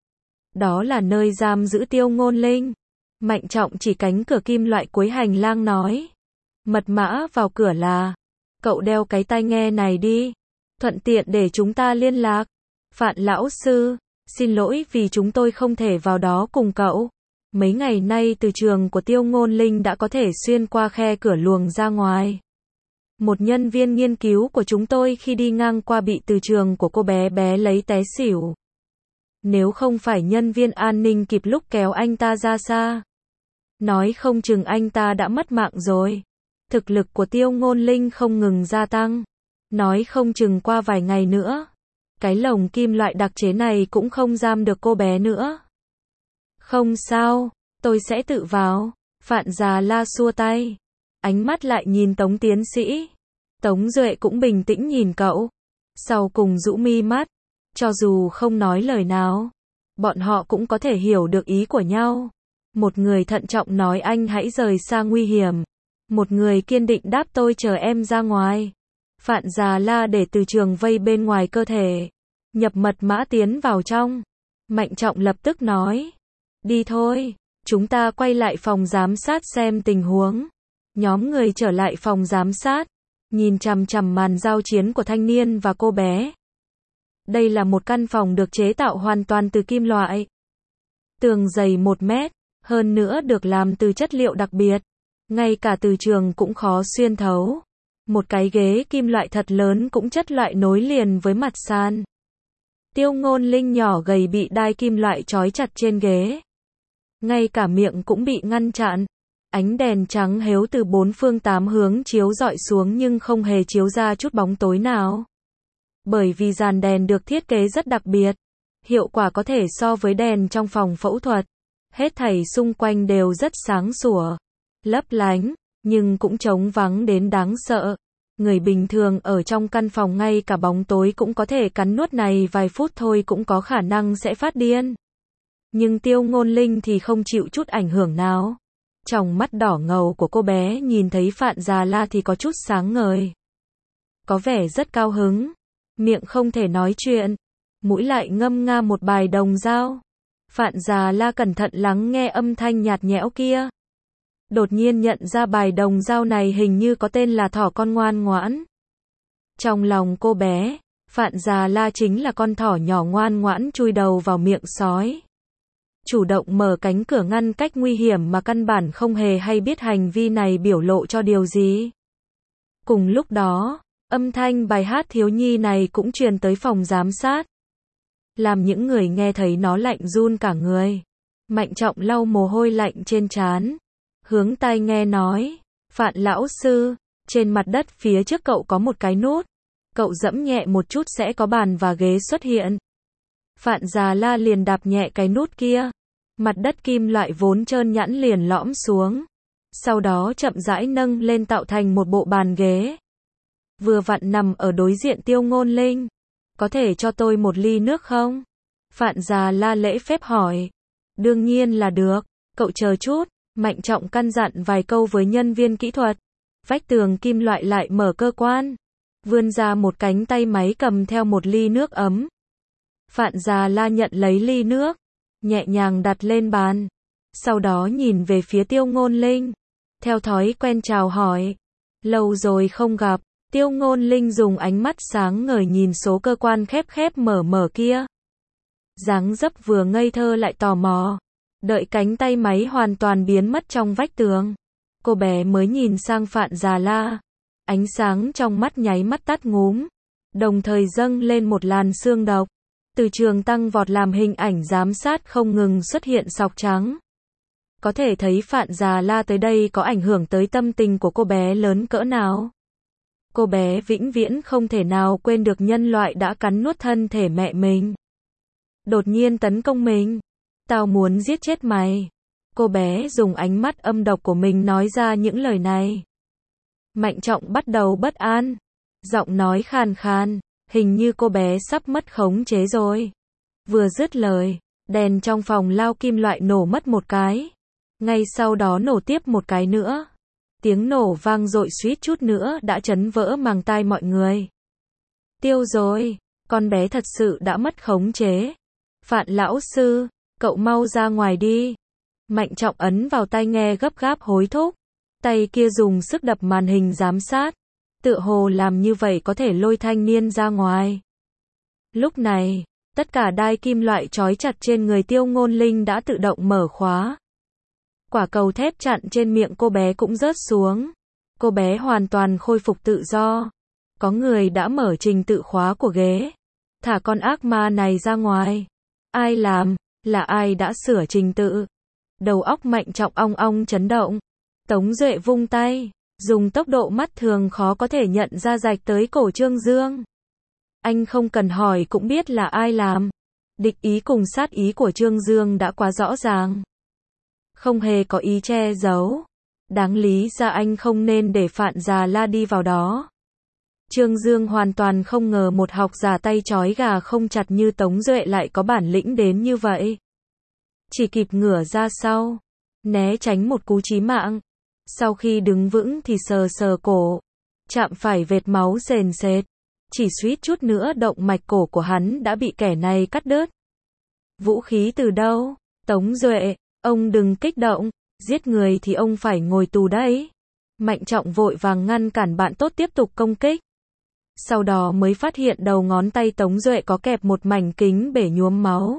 Đó là nơi giam giữ Tiêu Ngôn Linh. Mạnh Trọng chỉ cánh cửa kim loại cuối hành lang nói. Mật mã vào cửa là, cậu đeo cái tai nghe này đi, thuận tiện để chúng ta liên lạc. Phạn lão sư, xin lỗi vì chúng tôi không thể vào đó cùng cậu. Mấy ngày nay từ trường của Tiêu Ngôn Linh đã có thể xuyên qua khe cửa luồng ra ngoài. Một nhân viên nghiên cứu của chúng tôi khi đi ngang qua bị từ trường của cô bé bé lấy té xỉu. Nếu không phải nhân viên an ninh kịp lúc kéo anh ta ra xa, nói không chừng anh ta đã mất mạng rồi. Thực lực của Tiêu Ngôn Linh không ngừng gia tăng. Nói không chừng qua vài ngày nữa, cái lồng kim loại đặc chế này cũng không giam được cô bé nữa. Không sao, tôi sẽ tự vào. Phạn Già La xua tay. Ánh mắt lại nhìn Tống tiến sĩ. Tống Duệ cũng bình tĩnh nhìn cậu. Sau cùng rũ mi mắt. Cho dù không nói lời nào, bọn họ cũng có thể hiểu được ý của nhau. Một người thận trọng nói anh hãy rời xa nguy hiểm. Một người kiên định đáp tôi chờ em ra ngoài. Phạn Già La để từ trường vây bên ngoài cơ thể. Nhập mật mã tiến vào trong. Mạnh Trọng lập tức nói. Đi thôi, chúng ta quay lại phòng giám sát xem tình huống. Nhóm người trở lại phòng giám sát. Nhìn chằm chằm màn giao chiến của thanh niên và cô bé. Đây là một căn phòng được chế tạo hoàn toàn từ kim loại. Tường dày một mét, hơn nữa được làm từ chất liệu đặc biệt. Ngay cả từ trường cũng khó xuyên thấu. Một cái ghế kim loại thật lớn cũng chất loại nối liền với mặt sàn. Tiêu Ngôn Linh nhỏ gầy bị đai kim loại trói chặt trên ghế. Ngay cả miệng cũng bị ngăn chặn. Ánh đèn trắng héo từ bốn phương tám hướng chiếu rọi xuống nhưng không hề chiếu ra chút bóng tối nào. Bởi vì dàn đèn được thiết kế rất đặc biệt. Hiệu quả có thể so với đèn trong phòng phẫu thuật. Hết thảy xung quanh đều rất sáng sủa, lấp lánh, nhưng cũng trống vắng đến đáng sợ. Người bình thường ở trong căn phòng ngay cả bóng tối cũng có thể cắn nuốt này vài phút thôi cũng có khả năng sẽ phát điên. Nhưng Tiêu Ngôn Linh thì không chịu chút ảnh hưởng nào. Trong mắt đỏ ngầu của cô bé nhìn thấy Phạn Già La thì có chút sáng ngời. Có vẻ rất cao hứng. Miệng không thể nói chuyện. Mũi lại ngâm nga một bài đồng dao. Phạn Già La cẩn thận lắng nghe âm thanh nhạt nhẽo kia. Đột nhiên nhận ra bài đồng dao này hình như có tên là thỏ con ngoan ngoãn. Trong lòng cô bé, Phạn Già La chính là con thỏ nhỏ ngoan ngoãn chui đầu vào miệng sói. Chủ động mở cánh cửa ngăn cách nguy hiểm mà căn bản không hề hay biết hành vi này biểu lộ cho điều gì. Cùng lúc đó, âm thanh bài hát thiếu nhi này cũng truyền tới phòng giám sát. Làm những người nghe thấy nó lạnh run cả người. Mạnh Trọng lau mồ hôi lạnh trên trán. Hướng tai nghe nói. Phạn lão sư, trên mặt đất phía trước cậu có một cái nút. Cậu dẫm nhẹ một chút sẽ có bàn và ghế xuất hiện. Phạn Già La liền đạp nhẹ cái nút kia. Mặt đất kim loại vốn trơn nhẵn liền lõm xuống. Sau đó chậm rãi nâng lên tạo thành một bộ bàn ghế. vừa vặn nằm ở đối diện Tiêu Ngôn Linh. Có thể cho tôi một ly nước không? Phạn Già La lễ phép hỏi. Đương nhiên là được, cậu chờ chút. Mạnh Trọng căn dặn vài câu với nhân viên kỹ thuật. Vách tường kim loại lại mở cơ quan. Vươn ra một cánh tay máy cầm theo một ly nước ấm. Phạn Già La nhận lấy ly nước, nhẹ nhàng đặt lên bàn. Sau đó nhìn về phía Tiêu Ngôn Linh. Theo thói quen chào hỏi. Lâu rồi không gặp. Tiêu Ngôn Linh dùng ánh mắt sáng ngời nhìn số cơ quan khép khép mở mở kia. Dáng dấp vừa ngây thơ lại tò mò. Đợi cánh tay máy hoàn toàn biến mất trong vách tường, cô bé mới nhìn sang Phạn Già La. Ánh sáng trong mắt nháy mắt tắt ngúm, đồng thời dâng lên một làn sương độc. Từ trường tăng vọt làm hình ảnh giám sát không ngừng xuất hiện sọc trắng. Có thể thấy Phạn Già La tới đây có ảnh hưởng tới tâm tình của cô bé lớn cỡ nào. Cô bé vĩnh viễn không thể nào quên được nhân loại đã cắn nuốt thân thể mẹ mình. Đột nhiên tấn công mình. Tao muốn giết chết mày. Cô bé dùng ánh mắt âm độc của mình nói ra những lời này. Mạnh Trọng bắt đầu bất an. Giọng nói khàn khàn. Hình như cô bé sắp mất khống chế rồi. Vừa dứt lời, đèn trong phòng lao kim loại nổ mất một cái. Ngay sau đó nổ tiếp một cái nữa. Tiếng nổ vang dội suýt chút nữa đã chấn vỡ màng tai mọi người. Tiêu rồi, con bé thật sự đã mất khống chế. Phạn lão sư, cậu mau ra ngoài đi. Mạnh Trọng ấn vào tai nghe gấp gáp hối thúc. Tay kia dùng sức đập màn hình giám sát. Tựa hồ làm như vậy có thể lôi thanh niên ra ngoài. Lúc này, tất cả đai kim loại trói chặt trên người Tiêu Ngôn Linh đã tự động mở khóa. Quả cầu thép chặn trên miệng cô bé cũng rớt xuống. Cô bé hoàn toàn khôi phục tự do. Có người đã mở trình tự khóa của ghế. Thả con ác ma này ra ngoài. Ai làm? Là ai đã sửa trình tự? Đầu óc Mạnh Trọng ong ong chấn động. Tống Duệ vung tay, dùng tốc độ mắt thường khó có thể nhận ra rạch tới cổ Trương Dương. Anh không cần hỏi cũng biết là ai làm. Địch ý cùng sát ý của Trương Dương đã quá rõ ràng. Không hề có ý che giấu. Đáng lý ra anh không nên để Phạn Già La đi vào đó. Trương Dương hoàn toàn không ngờ một học giả tay trói gà không chặt như Tống Duệ lại có bản lĩnh đến như vậy. Chỉ kịp ngửa ra sau, né tránh một cú chí mạng. Sau khi đứng vững thì sờ sờ cổ, chạm phải vệt máu sền sệt. Chỉ suýt chút nữa động mạch cổ của hắn đã bị kẻ này cắt đứt. Vũ khí từ đâu? Tống Duệ, ông đừng kích động, giết người thì ông phải ngồi tù đấy. Mạnh Trọng vội vàng ngăn cản bạn tốt tiếp tục công kích. Sau đó mới phát hiện đầu ngón tay Tống Duệ có kẹp một mảnh kính bể nhuốm máu.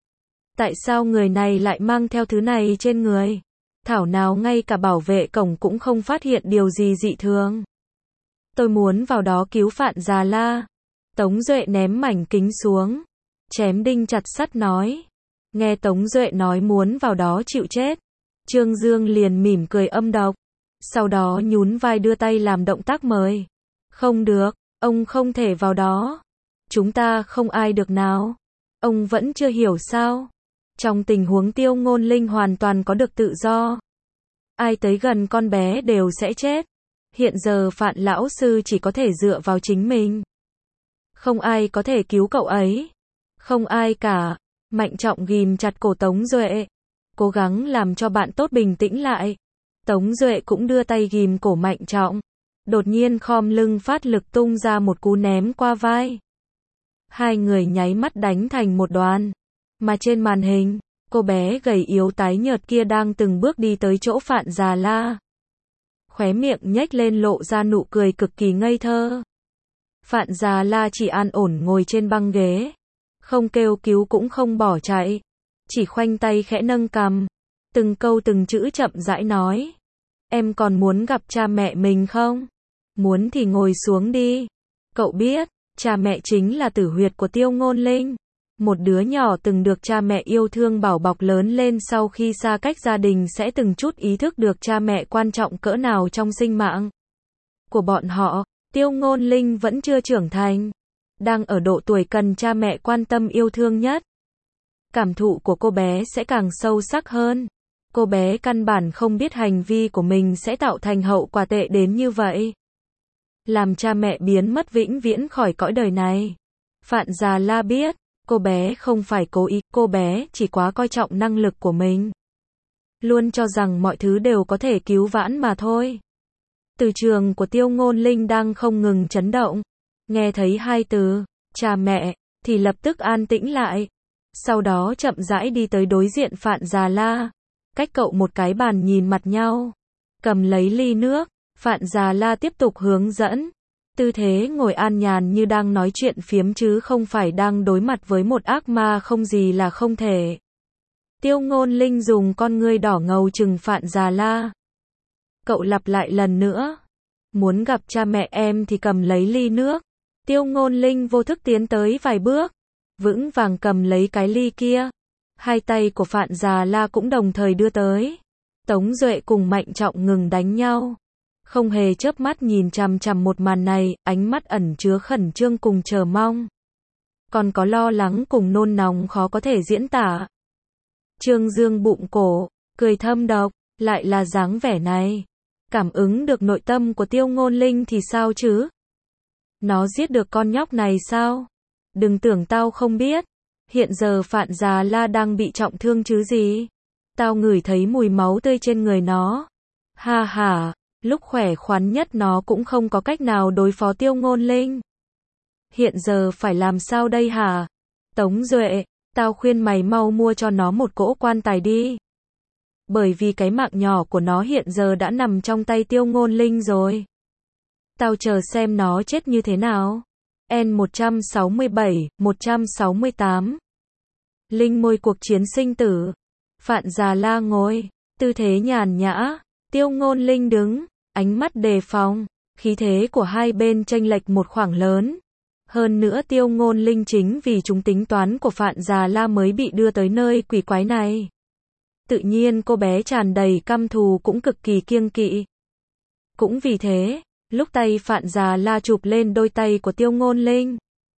Tại sao người này lại mang theo thứ này trên người? Thảo nào ngay cả bảo vệ cổng cũng không phát hiện điều gì dị thường. Tôi muốn vào đó cứu Phạn Già La. Tống Duệ ném mảnh kính xuống. Chém đinh chặt sắt nói. Nghe Tống Duệ nói muốn vào đó chịu chết. Trương Dương liền mỉm cười âm độc. Sau đó nhún vai đưa tay làm động tác mời. Không được, ông không thể vào đó. Chúng ta không ai được nào. Ông vẫn chưa hiểu sao? Trong tình huống Tiêu Ngôn Linh hoàn toàn có được tự do. Ai tới gần con bé đều sẽ chết. Hiện giờ Phạn lão sư chỉ có thể dựa vào chính mình. Không ai có thể cứu cậu ấy. Không ai cả. Mạnh Trọng ghim chặt cổ Tống Duệ. Cố gắng làm cho bạn tốt bình tĩnh lại. Tống Duệ cũng đưa tay ghim cổ Mạnh Trọng. Đột nhiên khom lưng phát lực tung ra một cú ném qua vai. Hai người nháy mắt đánh thành một đoàn. Mà trên màn hình, cô bé gầy yếu tái nhợt kia đang từng bước đi tới chỗ Phạn Già La. Khóe miệng nhếch lên lộ ra nụ cười cực kỳ ngây thơ. Phạn Già La chỉ an ổn ngồi trên băng ghế. Không kêu cứu cũng không bỏ chạy. Chỉ khoanh tay khẽ nâng cằm. Từng câu từng chữ chậm rãi nói. Em còn muốn gặp cha mẹ mình không? Muốn thì ngồi xuống đi. Cậu biết, cha mẹ chính là tử huyệt của Tiêu Ngôn Linh. Một đứa nhỏ từng được cha mẹ yêu thương bảo bọc lớn lên sau khi xa cách gia đình sẽ từng chút ý thức được cha mẹ quan trọng cỡ nào trong sinh mạng của bọn họ. Tiêu Ngôn Linh vẫn chưa trưởng thành, đang ở độ tuổi cần cha mẹ quan tâm yêu thương nhất. Cảm thụ của cô bé sẽ càng sâu sắc hơn. Cô bé căn bản không biết hành vi của mình sẽ tạo thành hậu quả tệ đến như vậy. làm cha mẹ biến mất vĩnh viễn khỏi cõi đời này. Phạn Già La biết, cô bé không phải cố ý, cô bé chỉ quá coi trọng năng lực của mình. Luôn cho rằng mọi thứ đều có thể cứu vãn mà thôi. Từ trường của Tiêu Ngôn Linh đang không ngừng chấn động. Nghe thấy hai từ, cha mẹ, thì lập tức an tĩnh lại. Sau đó chậm rãi đi tới đối diện Phạn Già La. Cách cậu một cái bàn nhìn mặt nhau. Cầm lấy ly nước, Phạn Già La tiếp tục hướng dẫn. Tư thế ngồi an nhàn như đang nói chuyện phiếm chứ không phải đang đối mặt với một ác ma không gì là không thể. Tiêu Ngôn Linh dùng con ngươi đỏ ngầu trừng Phạn Già La. Cậu lặp lại lần nữa. Muốn gặp cha mẹ em thì cầm lấy ly nước. Tiêu Ngôn Linh vô thức tiến tới vài bước. Vững vàng cầm lấy cái ly kia. Hai tay của Phạn Già La cũng đồng thời đưa tới. Tống Duệ cùng Mạnh Trọng ngừng đánh nhau. Không hề chớp mắt nhìn chằm chằm một màn này, ánh mắt ẩn chứa khẩn trương cùng chờ mong. Còn có lo lắng cùng nôn nóng khó có thể diễn tả. Trương Dương bụng cổ, cười thâm độc, lại là dáng vẻ này. Cảm ứng được nội tâm của Tiêu Ngôn Linh thì sao chứ? Nó giết được con nhóc này sao? Đừng tưởng tao không biết. Hiện giờ Phạn Già La đang bị trọng thương chứ gì? Tao ngửi thấy mùi máu tươi trên người nó. Ha ha, lúc khỏe khoắn nhất nó cũng không có cách nào đối phó Tiêu Ngôn Linh. Hiện giờ phải làm sao đây hả? Tống Duệ, tao khuyên mày mau mua cho nó một cỗ quan tài đi. Bởi vì cái mạng nhỏ của nó hiện giờ đã nằm trong tay Tiêu Ngôn Linh rồi. Tao chờ xem nó chết như thế nào. N một sáu bảy, một sáu tám. Linh môi cuộc chiến sinh tử. Phạn Già La ngồi, tư thế nhàn nhã. Tiêu Ngôn Linh đứng, ánh mắt đề phòng. Khí thế của hai bên chênh lệch một khoảng lớn. Hơn nữa Tiêu Ngôn Linh chính vì chúng tính toán của Phạn Già La mới bị đưa tới nơi quỷ quái này. Tự nhiên cô bé tràn đầy căm thù cũng cực kỳ kiêng kỵ. Cũng vì thế, lúc tay Phạn Già La chụp lên đôi tay của Tiêu Ngôn Linh.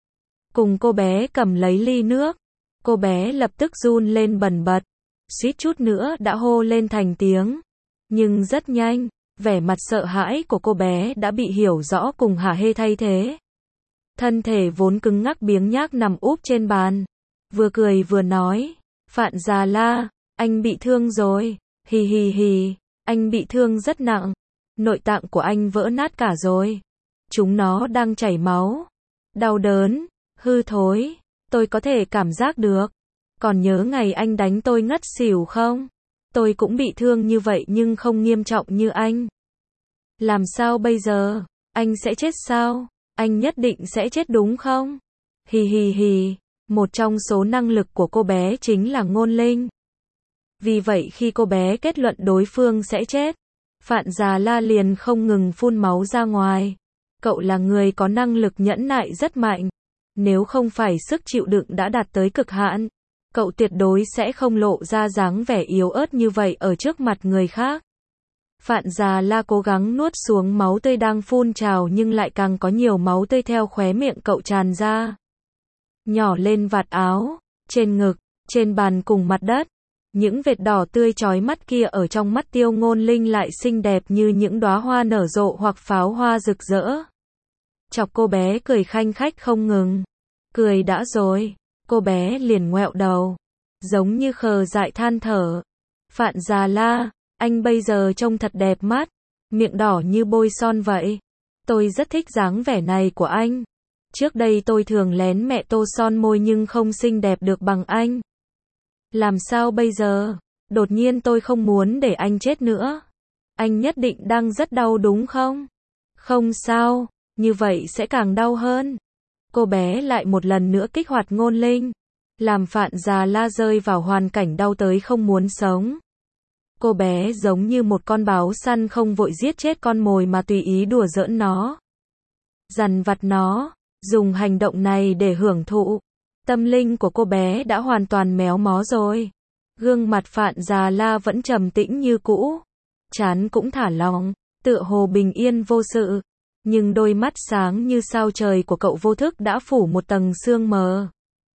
Cùng cô bé cầm lấy ly nước. Cô bé lập tức run lên bần bật. Suýt chút nữa đã hô lên thành tiếng. Nhưng rất nhanh, vẻ mặt sợ hãi của cô bé đã bị hiểu rõ cùng hả hê thay thế. Thân thể vốn cứng ngắc biếng nhác nằm úp trên bàn. Vừa cười vừa nói. Phạn Già La, anh bị thương rồi. Hì hì hì, anh bị thương rất nặng. Nội tạng của anh vỡ nát cả rồi. Chúng nó đang chảy máu. Đau đớn, hư thối. Tôi có thể cảm giác được. Còn nhớ ngày anh đánh tôi ngất xỉu không? Tôi cũng bị thương như vậy nhưng không nghiêm trọng như anh. Làm sao bây giờ? Anh sẽ chết sao? Anh nhất định sẽ chết đúng không? Hì hì hì. Một trong số năng lực của cô bé chính là ngôn linh. Vì vậy khi cô bé kết luận đối phương sẽ chết, Phạn Già La liền không ngừng phun máu ra ngoài. Cậu là người có năng lực nhẫn nại rất mạnh. Nếu không phải sức chịu đựng đã đạt tới cực hạn, cậu tuyệt đối sẽ không lộ ra dáng vẻ yếu ớt như vậy ở trước mặt người khác. Phạn Già La cố gắng nuốt xuống máu tươi đang phun trào nhưng lại càng có nhiều máu tươi theo khóe miệng cậu tràn ra. Nhỏ lên vạt áo, trên ngực, trên bàn cùng mặt đất. Những vệt đỏ tươi chói mắt kia ở trong mắt Tiêu Ngôn Linh lại xinh đẹp như những đóa hoa nở rộ hoặc pháo hoa rực rỡ. Chọc cô bé cười khanh khách không ngừng. Cười đã rồi, cô bé liền ngoẹo đầu, giống như khờ dại than thở. Phạn Già La, anh bây giờ trông thật đẹp mắt, miệng đỏ như bôi son vậy. Tôi rất thích dáng vẻ này của anh. Trước đây tôi thường lén mẹ tô son môi nhưng không xinh đẹp được bằng anh. Làm sao bây giờ? Đột nhiên tôi không muốn để anh chết nữa. Anh nhất định đang rất đau đúng không? Không sao, như vậy sẽ càng đau hơn. Cô bé lại một lần nữa kích hoạt ngôn linh, làm Phạn Già La rơi vào hoàn cảnh đau tới không muốn sống. Cô bé giống như một con báo săn không vội giết chết con mồi mà tùy ý đùa giỡn nó. Dằn vặt nó, dùng hành động này để hưởng thụ. Tâm linh của cô bé đã hoàn toàn méo mó rồi. Gương mặt Phạn Già La vẫn trầm tĩnh như cũ. Trán cũng thả lỏng, tựa hồ bình yên vô sự. Nhưng đôi mắt sáng như sao trời của cậu vô thức đã phủ một tầng sương mờ.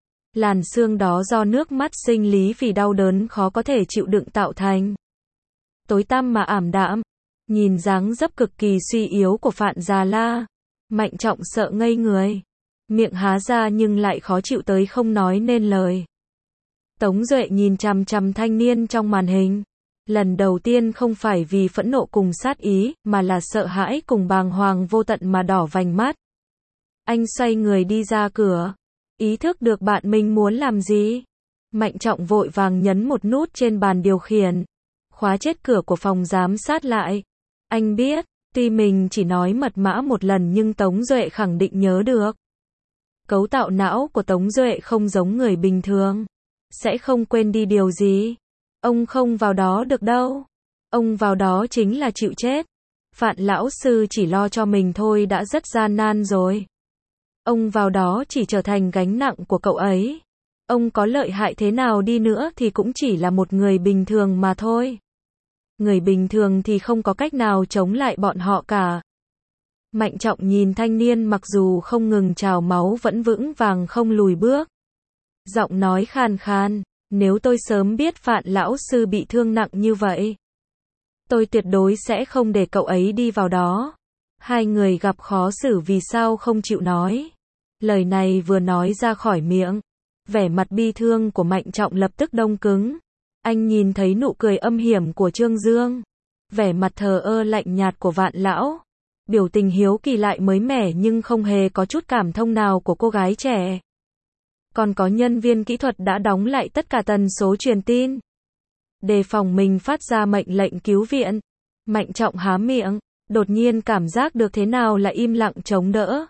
Làn sương đó do nước mắt sinh lý vì đau đớn khó có thể chịu đựng tạo thành. Tối tăm mà ảm đạm. Nhìn dáng dấp cực kỳ suy yếu của Phạn Già La, Mạnh Trọng sợ ngây người. Miệng há ra nhưng lại khó chịu tới không nói nên lời. Tống Duệ nhìn chằm chằm thanh niên trong màn hình. Lần đầu tiên không phải vì phẫn nộ cùng sát ý, mà là sợ hãi cùng bàng hoàng vô tận mà đỏ vành mắt. Anh xoay người đi ra cửa. Ý thức được bạn mình muốn làm gì. Mạnh Trọng vội vàng nhấn một nút trên bàn điều khiển. Khóa chết cửa của phòng giám sát lại. Anh biết, tuy mình chỉ nói mật mã một lần nhưng Tống Duệ khẳng định nhớ được. Cấu tạo não của Tống Duệ không giống người bình thường. Sẽ không quên đi điều gì. Ông không vào đó được đâu. Ông vào đó chính là chịu chết. Phạn lão sư chỉ lo cho mình thôi đã rất gian nan rồi. Ông vào đó chỉ trở thành gánh nặng của cậu ấy. Ông có lợi hại thế nào đi nữa thì cũng chỉ là một người bình thường mà thôi. Người bình thường thì không có cách nào chống lại bọn họ cả. Mạnh Trọng nhìn thanh niên mặc dù không ngừng trào máu vẫn vững vàng không lùi bước. Giọng nói khàn khàn, nếu tôi sớm biết Phạn lão sư bị thương nặng như vậy, tôi tuyệt đối sẽ không để cậu ấy đi vào đó. Hai người gặp khó xử vì sao không chịu nói. Lời này vừa nói ra khỏi miệng, vẻ mặt bi thương của Mạnh Trọng lập tức đông cứng. Anh nhìn thấy nụ cười âm hiểm của Trương Dương, vẻ mặt thờ ơ lạnh nhạt của Vạn lão, biểu tình hiếu kỳ lại mới mẻ nhưng không hề có chút cảm thông nào của cô gái trẻ. Còn có nhân viên kỹ thuật đã đóng lại tất cả tần số truyền tin, đề phòng mình phát ra mệnh lệnh cứu viện. Mạnh Trọng há miệng, đột nhiên cảm giác được thế nào là im lặng chống đỡ.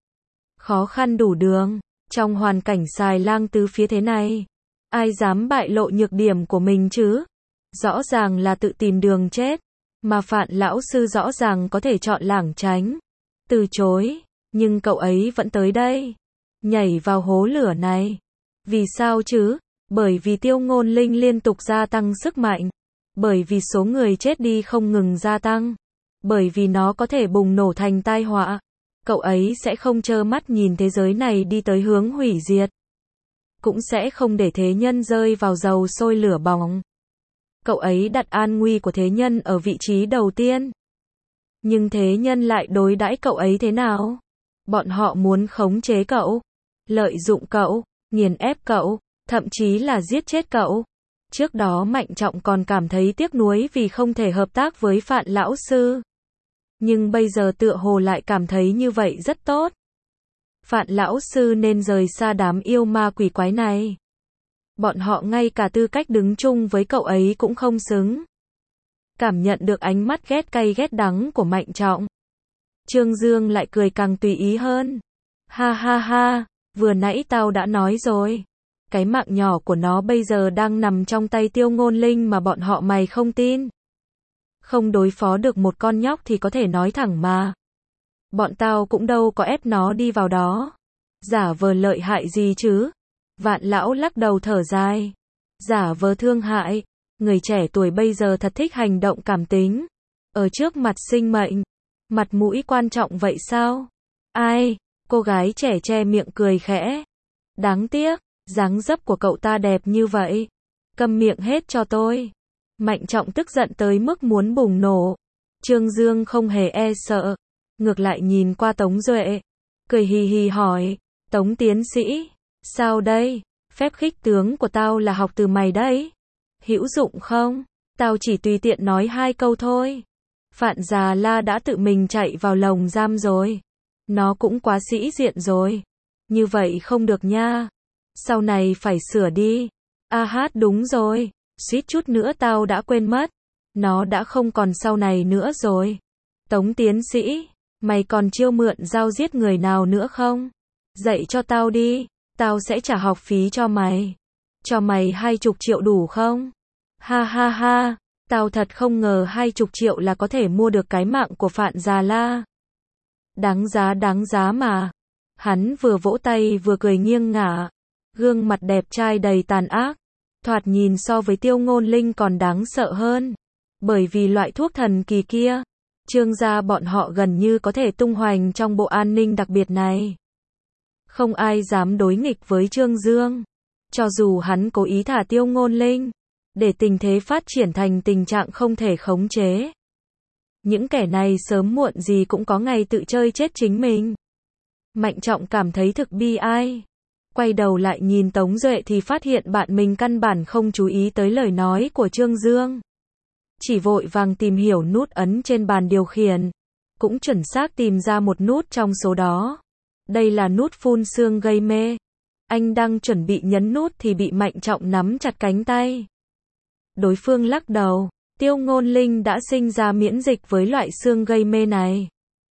Khó khăn đủ đường, trong hoàn cảnh xài lang tứ phía thế này, ai dám bại lộ nhược điểm của mình chứ? Rõ ràng là tự tìm đường chết, mà Phạn lão sư rõ ràng có thể chọn lảng tránh, từ chối, nhưng cậu ấy vẫn tới đây, nhảy vào hố lửa này. Vì sao chứ? Bởi vì Tiêu Ngôn Linh liên tục gia tăng sức mạnh, bởi vì số người chết đi không ngừng gia tăng, bởi vì nó có thể bùng nổ thành tai họa. Cậu ấy sẽ không trơ mắt nhìn thế giới này đi tới hướng hủy diệt, cũng sẽ không để thế nhân rơi vào dầu sôi lửa bỏng. Cậu ấy đặt an nguy của thế nhân ở vị trí đầu tiên. Nhưng thế nhân lại đối đãi cậu ấy thế nào? Bọn họ muốn khống chế cậu, lợi dụng cậu, nghiền ép cậu, thậm chí là giết chết cậu. Trước đó Mạnh Trọng còn cảm thấy tiếc nuối vì không thể hợp tác với Phạn lão sư. Nhưng bây giờ tựa hồ lại cảm thấy như vậy rất tốt. Phạn lão sư nên rời xa đám yêu ma quỷ quái này. Bọn họ ngay cả tư cách đứng chung với cậu ấy cũng không xứng. Cảm nhận được ánh mắt ghét cay ghét đắng của Mạnh Trọng, Trương Dương lại cười càng tùy ý hơn. Ha ha ha, vừa nãy tao đã nói rồi. Cái mạng nhỏ của nó bây giờ đang nằm trong tay Tiêu Ngôn Linh mà bọn họ mày không tin. Không đối phó được một con nhóc thì có thể nói thẳng mà. Bọn tao cũng đâu có ép nó đi vào đó. Giả vờ lợi hại gì chứ? Vạn lão lắc đầu thở dài. Giả vờ thương hại. Người trẻ tuổi bây giờ thật thích hành động cảm tính. Ở trước mặt sinh mệnh. Mặt mũi quan trọng vậy sao? Ai? Cô gái trẻ che miệng cười khẽ. Đáng tiếc, dáng dấp của cậu ta đẹp như vậy. Câm miệng hết cho tôi. Mạnh Trọng tức giận tới mức muốn bùng nổ. Trương Dương không hề e sợ, ngược lại nhìn qua Tống Duệ, cười hì hì hỏi, Tống tiến sĩ, sao đây? Phép khích tướng của tao là học từ mày đấy. Hữu dụng không? Tao chỉ tùy tiện nói hai câu thôi. Phạn Già La đã tự mình chạy vào lồng giam rồi. Nó cũng quá sĩ diện rồi. Như vậy không được nha. Sau này phải sửa đi. A hát đúng rồi. Suýt chút nữa tao đã quên mất. Nó đã không còn sau này nữa rồi. Tống tiến sĩ, mày còn chiêu mượn dao giết người nào nữa không? Dạy cho tao đi, tao sẽ trả học phí cho mày. Cho mày hai chục triệu đủ không? Ha ha ha, tao thật không ngờ hai chục triệu là có thể mua được cái mạng của Phạn Già La. Đáng giá đáng giá mà. Hắn vừa vỗ tay vừa cười nghiêng ngả. Gương mặt đẹp trai đầy tàn ác. Thoạt nhìn so với Tiêu Ngôn Linh còn đáng sợ hơn. Bởi vì loại thuốc thần kỳ kia, Trương gia bọn họ gần như có thể tung hoành trong bộ an ninh đặc biệt này. Không ai dám đối nghịch với Trương Dương. Cho dù hắn cố ý thả Tiêu Ngôn Linh, để tình thế phát triển thành tình trạng không thể khống chế. Những kẻ này sớm muộn gì cũng có ngày tự chơi chết chính mình. Mạnh Trọng cảm thấy thực bi ai. Quay đầu lại nhìn Tống Duệ thì phát hiện bạn mình căn bản không chú ý tới lời nói của Trương Dương. Chỉ vội vàng tìm hiểu nút ấn trên bàn điều khiển. Cũng chuẩn xác tìm ra một nút trong số đó. Đây là nút phun sương gây mê. Anh đang chuẩn bị nhấn nút thì bị Mạnh Trọng nắm chặt cánh tay. Đối phương lắc đầu. Tiêu Ngôn Linh đã sinh ra miễn dịch với loại sương gây mê này.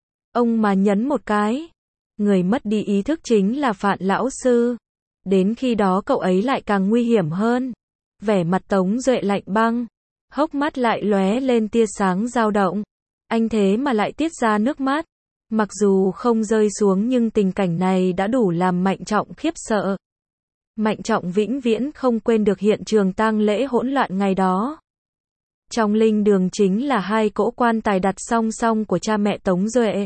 Ông mà nhấn một cái. Người mất đi ý thức chính là Phạn lão sư. Đến khi đó cậu ấy lại càng nguy hiểm hơn. Vẻ mặt Tống Duệ lạnh băng. Hốc mắt lại lóe lên tia sáng dao động. Anh thế mà lại tiết ra nước mắt. Mặc dù không rơi xuống nhưng tình cảnh này đã đủ làm Mạnh Trọng khiếp sợ. Mạnh Trọng vĩnh viễn không quên được hiện trường tang lễ hỗn loạn ngày đó. Trong linh đường chính là hai cỗ quan tài đặt song song của cha mẹ Tống Duệ.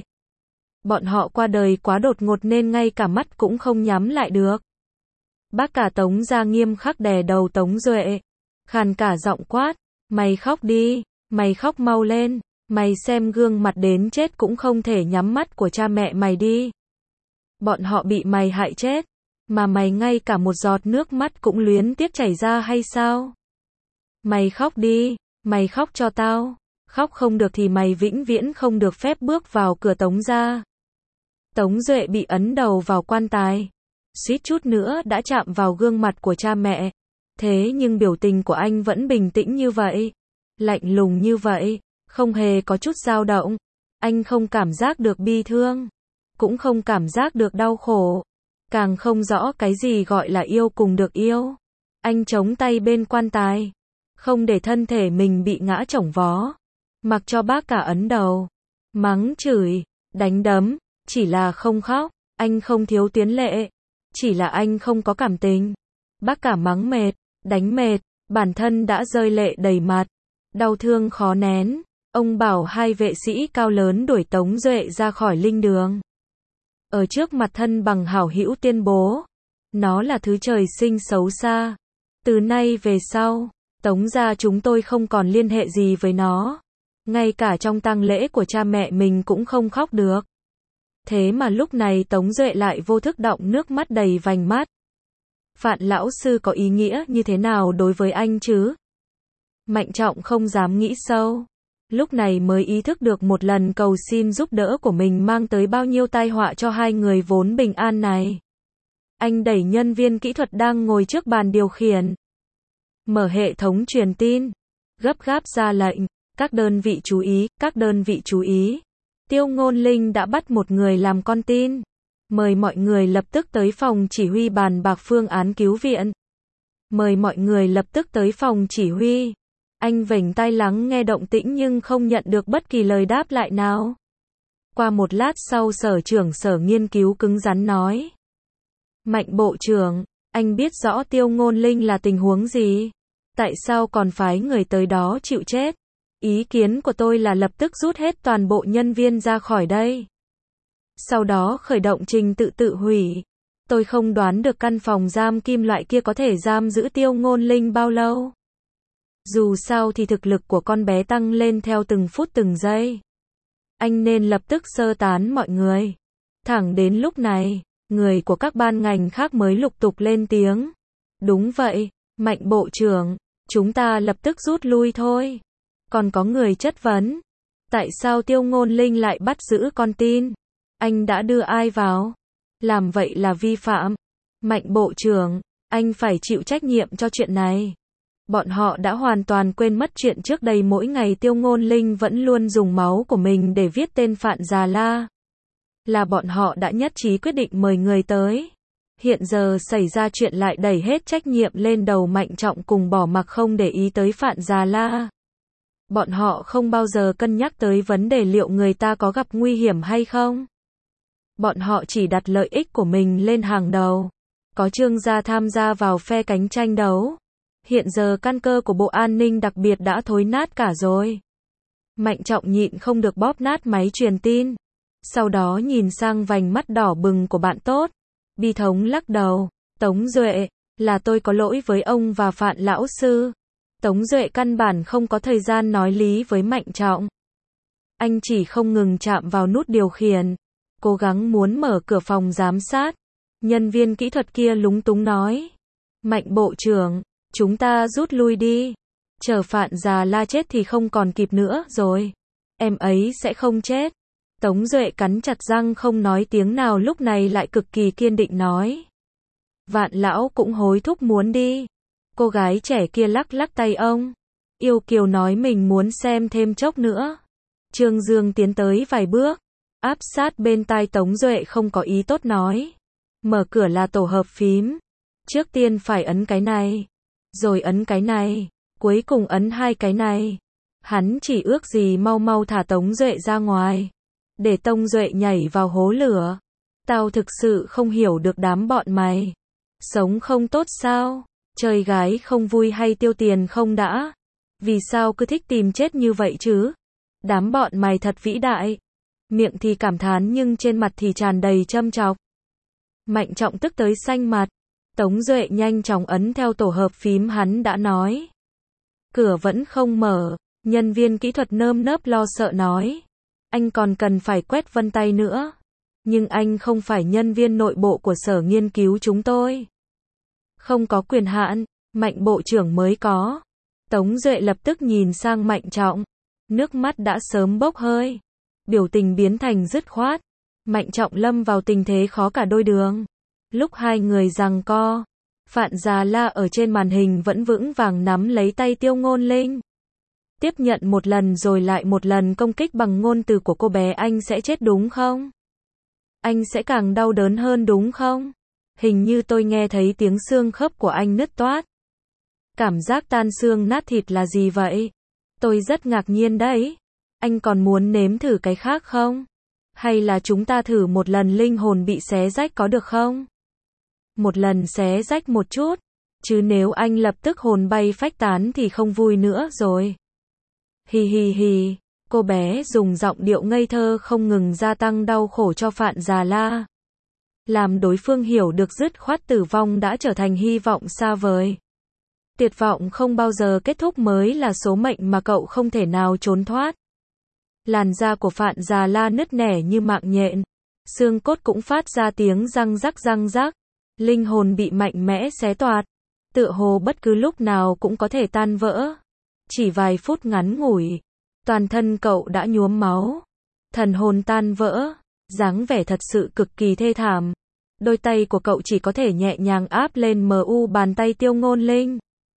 Bọn họ qua đời quá đột ngột nên ngay cả mắt cũng không nhắm lại được. Bác cả Tống gia nghiêm khắc đè đầu Tống Duệ. Khàn cả giọng quát. Mày khóc đi, mày khóc mau lên. Mày xem gương mặt đến chết cũng không thể nhắm mắt của cha mẹ mày đi. Bọn họ bị mày hại chết. Mà mày ngay cả một giọt nước mắt cũng luyến tiếc chảy ra hay sao? Mày khóc đi, mày khóc cho tao. Khóc không được thì mày vĩnh viễn không được phép bước vào cửa Tống gia. Tống Duệ bị ấn đầu vào quan tài. Suýt chút nữa đã chạm vào gương mặt của cha mẹ. Thế nhưng biểu tình của anh vẫn bình tĩnh như vậy. Lạnh lùng như vậy. Không hề có chút dao động. Anh không cảm giác được bi thương. Cũng không cảm giác được đau khổ. Càng không rõ cái gì gọi là yêu cùng được yêu. Anh chống tay bên quan tài. Không để thân thể mình bị ngã chổng vó. Mặc cho bác cả ấn đầu. Mắng chửi. Đánh đấm. Chỉ là không khóc. Anh không thiếu tuyến lệ. Chỉ là anh không có cảm tình. Bác cả mắng mệt. Đánh mệt. Bản thân đã rơi lệ đầy mặt. Đau thương khó nén. Ông bảo hai vệ sĩ cao lớn đuổi Tống Duệ ra khỏi linh đường. Ở trước mặt thân bằng hảo hữu tuyên bố. Nó là thứ trời sinh xấu xa. Từ nay về sau, Tống gia chúng tôi không còn liên hệ gì với nó. Ngay cả trong tang lễ của cha mẹ mình cũng không khóc được. Thế mà lúc này Tống Duệ lại vô thức đọng nước mắt đầy vành mắt. Phạn lão sư có ý nghĩa như thế nào đối với anh chứ? Mạnh Trọng không dám nghĩ sâu. Lúc này mới ý thức được một lần cầu xin giúp đỡ của mình mang tới bao nhiêu tai họa cho hai người vốn bình an này. Anh đẩy nhân viên kỹ thuật đang ngồi trước bàn điều khiển. Mở hệ thống truyền tin. Gấp gáp ra lệnh. Các đơn vị chú ý, các đơn vị chú ý. Tiêu Ngôn Linh đã bắt một người làm con tin. Mời mọi người lập tức tới phòng chỉ huy bàn bạc phương án cứu viện. Mời mọi người lập tức tới phòng chỉ huy. Anh vểnh tai lắng nghe động tĩnh nhưng không nhận được bất kỳ lời đáp lại nào. Qua một lát sau sở trưởng sở nghiên cứu cứng rắn nói. Mạnh bộ trưởng, anh biết rõ Tiêu Ngôn Linh là tình huống gì? Tại sao còn phái người tới đó chịu chết? Ý kiến của tôi là lập tức rút hết toàn bộ nhân viên ra khỏi đây. Sau đó khởi động trình tự tự hủy. Tôi không đoán được căn phòng giam kim loại kia có thể giam giữ Tiêu Ngôn Linh bao lâu. Dù sao thì thực lực của con bé tăng lên theo từng phút từng giây. Anh nên lập tức sơ tán mọi người. Thẳng đến lúc này, người của các ban ngành khác mới lục tục lên tiếng. Đúng vậy, Mạnh bộ trưởng, chúng ta lập tức rút lui thôi. Còn có người chất vấn. Tại sao Tiêu Ngôn Linh lại bắt giữ con tin? Anh đã đưa ai vào? Làm vậy là vi phạm. Mạnh bộ trưởng, anh phải chịu trách nhiệm cho chuyện này. Bọn họ đã hoàn toàn quên mất chuyện trước đây mỗi ngày Tiêu Ngôn Linh vẫn luôn dùng máu của mình để viết tên Phạn Già La. Là bọn họ đã nhất trí quyết định mời người tới. Hiện giờ xảy ra chuyện lại đẩy hết trách nhiệm lên đầu Mạnh Trọng cùng bỏ mặc không để ý tới Phạn Già La. Bọn họ không bao giờ cân nhắc tới vấn đề liệu người ta có gặp nguy hiểm hay không. Bọn họ chỉ đặt lợi ích của mình lên hàng đầu. Có Trương gia tham gia vào phe cánh tranh đấu. Hiện giờ căn cơ của Bộ An ninh đặc biệt đã thối nát cả rồi. Mạnh Trọng nhịn không được bóp nát máy truyền tin. Sau đó nhìn sang vành mắt đỏ bừng của bạn tốt. Bi thống lắc đầu. Tống Duệ, là tôi có lỗi với ông và Phạn lão sư. Tống Duệ căn bản không có thời gian nói lý với Mạnh Trọng. Anh chỉ không ngừng chạm vào nút điều khiển, cố gắng muốn mở cửa phòng giám sát. Nhân viên kỹ thuật kia lúng túng nói. Mạnh bộ trưởng, chúng ta rút lui đi. Chờ Phạn Già La chết thì không còn kịp nữa rồi. Em ấy sẽ không chết. Tống Duệ cắn chặt răng không nói tiếng nào, lúc này lại cực kỳ kiên định nói. Vạn lão cũng hối thúc muốn đi. Cô gái trẻ kia lắc lắc tay ông. Yêu kiều nói mình muốn xem thêm chốc nữa. Trương Dương tiến tới vài bước, áp sát bên tai Tống Duệ không có ý tốt nói. Mở cửa là tổ hợp phím. Trước tiên phải ấn cái này, rồi ấn cái này, cuối cùng ấn hai cái này. Hắn chỉ ước gì mau mau thả Tống Duệ ra ngoài, để Tống Duệ nhảy vào hố lửa. Tao thực sự không hiểu được đám bọn mày. Sống không tốt sao? Chơi gái không vui hay tiêu tiền không đã? Vì sao cứ thích tìm chết như vậy chứ? Đám bọn mày thật vĩ đại. Miệng thì cảm thán nhưng trên mặt thì tràn đầy châm chọc. Mạnh Trọng tức tới xanh mặt. Tống Duệ nhanh chóng ấn theo tổ hợp phím hắn đã nói. Cửa vẫn không mở. Nhân viên kỹ thuật nơm nớp lo sợ nói. Anh còn cần phải quét vân tay nữa. Nhưng anh không phải nhân viên nội bộ của sở nghiên cứu chúng tôi. Không có quyền hạn, Mạnh bộ trưởng mới có. Tống Duệ lập tức nhìn sang Mạnh Trọng. Nước mắt đã sớm bốc hơi. Biểu tình biến thành dứt khoát. Mạnh Trọng lâm vào tình thế khó cả đôi đường. Lúc hai người giằng co, Phạn Già La ở trên màn hình vẫn vững vàng nắm lấy tay Tiêu Ngôn Linh. Tiếp nhận một lần rồi lại một lần công kích bằng ngôn từ của cô bé. Anh sẽ chết đúng không? Anh sẽ càng đau đớn hơn đúng không? Hình như tôi nghe thấy tiếng xương khớp của anh nứt toát. Cảm giác tan xương nát thịt là gì vậy? Tôi rất ngạc nhiên đấy. Anh còn muốn nếm thử cái khác không? Hay là chúng ta thử một lần linh hồn bị xé rách có được không? Một lần xé rách một chút. Chứ nếu anh lập tức hồn bay phách tán thì không vui nữa rồi. Hì hì hì. Cô bé dùng giọng điệu ngây thơ không ngừng gia tăng đau khổ cho Phạn Già La. Làm đối phương hiểu được dứt khoát tử vong đã trở thành hy vọng xa vời. Tuyệt vọng không bao giờ kết thúc mới là số mệnh mà cậu không thể nào trốn thoát. Làn da của Phạn Già La nứt nẻ như mạng nhện. Xương cốt cũng phát ra tiếng răng rắc răng rắc. Linh hồn bị mạnh mẽ xé toạc. Tựa hồ bất cứ lúc nào cũng có thể tan vỡ. Chỉ vài phút ngắn ngủi, toàn thân cậu đã nhuốm máu. Thần hồn tan vỡ. Dáng vẻ thật sự cực kỳ thê thảm. Đôi tay của cậu chỉ có thể nhẹ nhàng áp lên mờ u bàn tay Tiêu Ngôn Linh.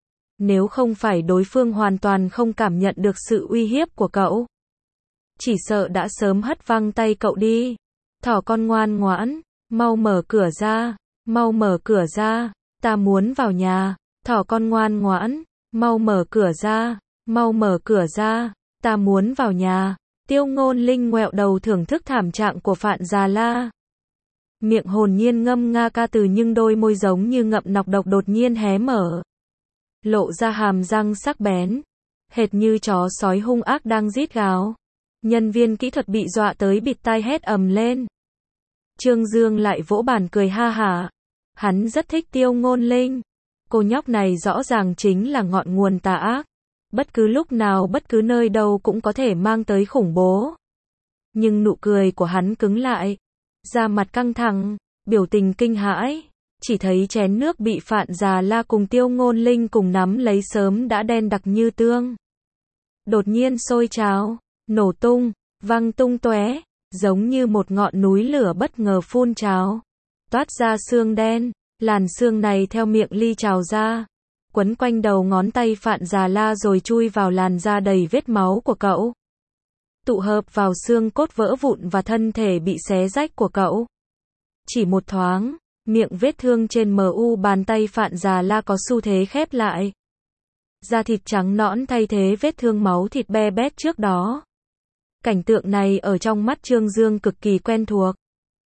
Nếu không phải đối phương hoàn toàn không cảm nhận được sự uy hiếp của cậu, chỉ sợ đã sớm hất văng tay cậu đi. Thỏ con ngoan ngoãn, mau mở cửa ra, mau mở cửa ra, ta muốn vào nhà. Thỏ con ngoan ngoãn, mau mở cửa ra, mau mở cửa ra, ta muốn vào nhà. Tiêu Ngôn Linh ngoẹo đầu thưởng thức thảm trạng của Phạn Già La. Miệng hồn nhiên ngâm nga ca từ nhưng đôi môi giống như ngậm nọc độc đột nhiên hé mở. Lộ ra hàm răng sắc bén. Hệt như chó sói hung ác đang rít gào. Nhân viên kỹ thuật bị dọa tới bịt tai hét ầm lên. Trương Dương lại vỗ bàn cười ha hả. Hắn rất thích Tiêu Ngôn Linh. Cô nhóc này rõ ràng chính là ngọn nguồn tà ác. Bất cứ lúc nào bất cứ nơi đâu cũng có thể mang tới khủng bố. Nhưng nụ cười của hắn cứng lại. Da mặt căng thẳng, biểu tình kinh hãi. Chỉ thấy chén nước bị Phạn Già La cùng Tiêu Ngôn Linh cùng nắm lấy sớm đã đen đặc như tương. Đột nhiên sôi trào, nổ tung, văng tung tóe, giống như một ngọn núi lửa bất ngờ phun trào. Toát ra xương đen, làn xương này theo miệng ly trào ra. Quấn quanh đầu ngón tay Phạn Già La rồi chui vào làn da đầy vết máu của cậu. Tụ hợp vào xương cốt vỡ vụn và thân thể bị xé rách của cậu. Chỉ một thoáng, miệng vết thương trên mờ u bàn tay Phạn Già La có xu thế khép lại. Da thịt trắng nõn thay thế vết thương máu thịt be bét trước đó. Cảnh tượng này ở trong mắt Trương Dương cực kỳ quen thuộc.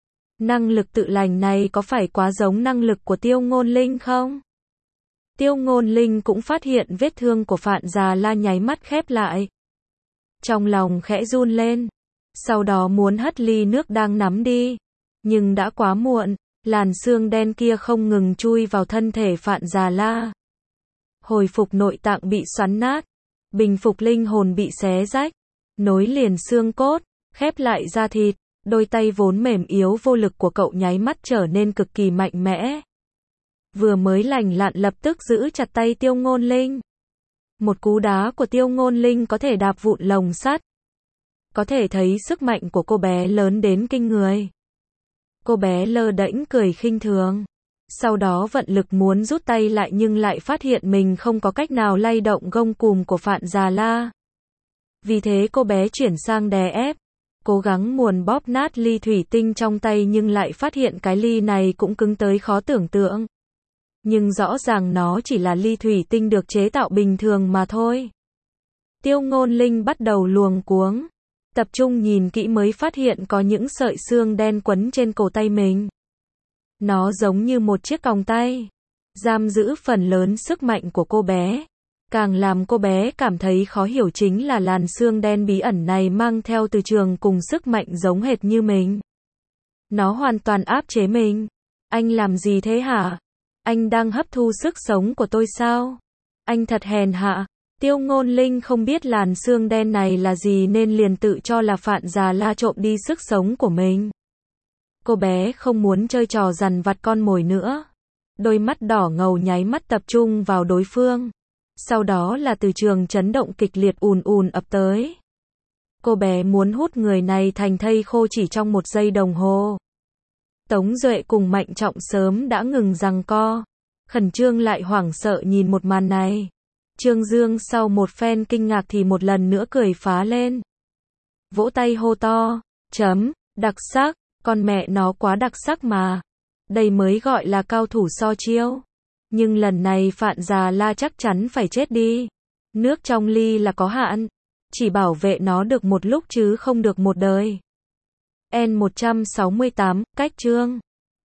Năng lực tự lành này có phải quá giống năng lực của Tiêu Ngôn Linh không? Tiêu Ngôn Linh cũng phát hiện vết thương của Phạn Già La nháy mắt khép lại. Trong lòng khẽ run lên. Sau đó muốn hất ly nước đang nắm đi. Nhưng đã quá muộn. Làn xương đen kia không ngừng chui vào thân thể Phạn Già La. Hồi phục nội tạng bị xoắn nát. Bình phục linh hồn bị xé rách. nối liền xương cốt, khép lại da thịt, đôi tay vốn mềm yếu vô lực của cậu nháy mắt trở nên cực kỳ mạnh mẽ. Vừa mới lành lặn lập tức giữ chặt tay Tiêu Ngôn Linh. Một cú đá của Tiêu Ngôn Linh có thể đạp vụn lồng sắt. Có thể thấy sức mạnh của cô bé lớn đến kinh người. Cô bé lơ đễnh cười khinh thường. Sau đó vận lực muốn rút tay lại nhưng lại phát hiện mình không có cách nào lay động gông cùm của Phạn Già La. Vì thế cô bé chuyển sang đè ép. Cố gắng muốn bóp nát ly thủy tinh trong tay nhưng lại phát hiện cái ly này cũng cứng tới khó tưởng tượng. Nhưng rõ ràng nó chỉ là ly thủy tinh được chế tạo bình thường mà thôi. Tiêu Ngôn Linh bắt đầu luống cuống. Tập trung nhìn kỹ mới phát hiện có những sợi xương đen quấn trên cổ tay mình. Nó giống như một chiếc còng tay, giam giữ phần lớn sức mạnh của cô bé. Càng làm cô bé cảm thấy khó hiểu chính là làn xương đen bí ẩn này mang theo từ trường cùng sức mạnh giống hệt như mình. Nó hoàn toàn áp chế mình. Anh làm gì thế hả? Anh đang hấp thu sức sống của tôi sao? Anh thật hèn hạ. Tiêu Ngôn Linh không biết làn xương đen này là gì nên liền tự cho là Phạn Già La trộm đi sức sống của mình. Cô bé không muốn chơi trò dằn vặt con mồi nữa. Đôi mắt đỏ ngầu nháy mắt tập trung vào đối phương. Sau đó là từ trường chấn động kịch liệt ùn ùn ập tới. Cô bé muốn hút người này thành thây khô chỉ trong một giây đồng hồ. Tống Duệ cùng Mạnh Trọng sớm đã ngừng giằng co. Khẩn trương lại hoảng sợ nhìn một màn này. Trương Dương sau một phen kinh ngạc thì một lần nữa cười phá lên. Vỗ tay hô to. Chấm, đặc sắc, con mẹ nó quá đặc sắc mà. Đây mới gọi là cao thủ so chiêu. Nhưng lần này Phạn Già La chắc chắn phải chết đi. Nước trong ly là có hạn. Chỉ bảo vệ nó được một lúc chứ không được một đời. N một trăm sáu mươi tám, cách chương.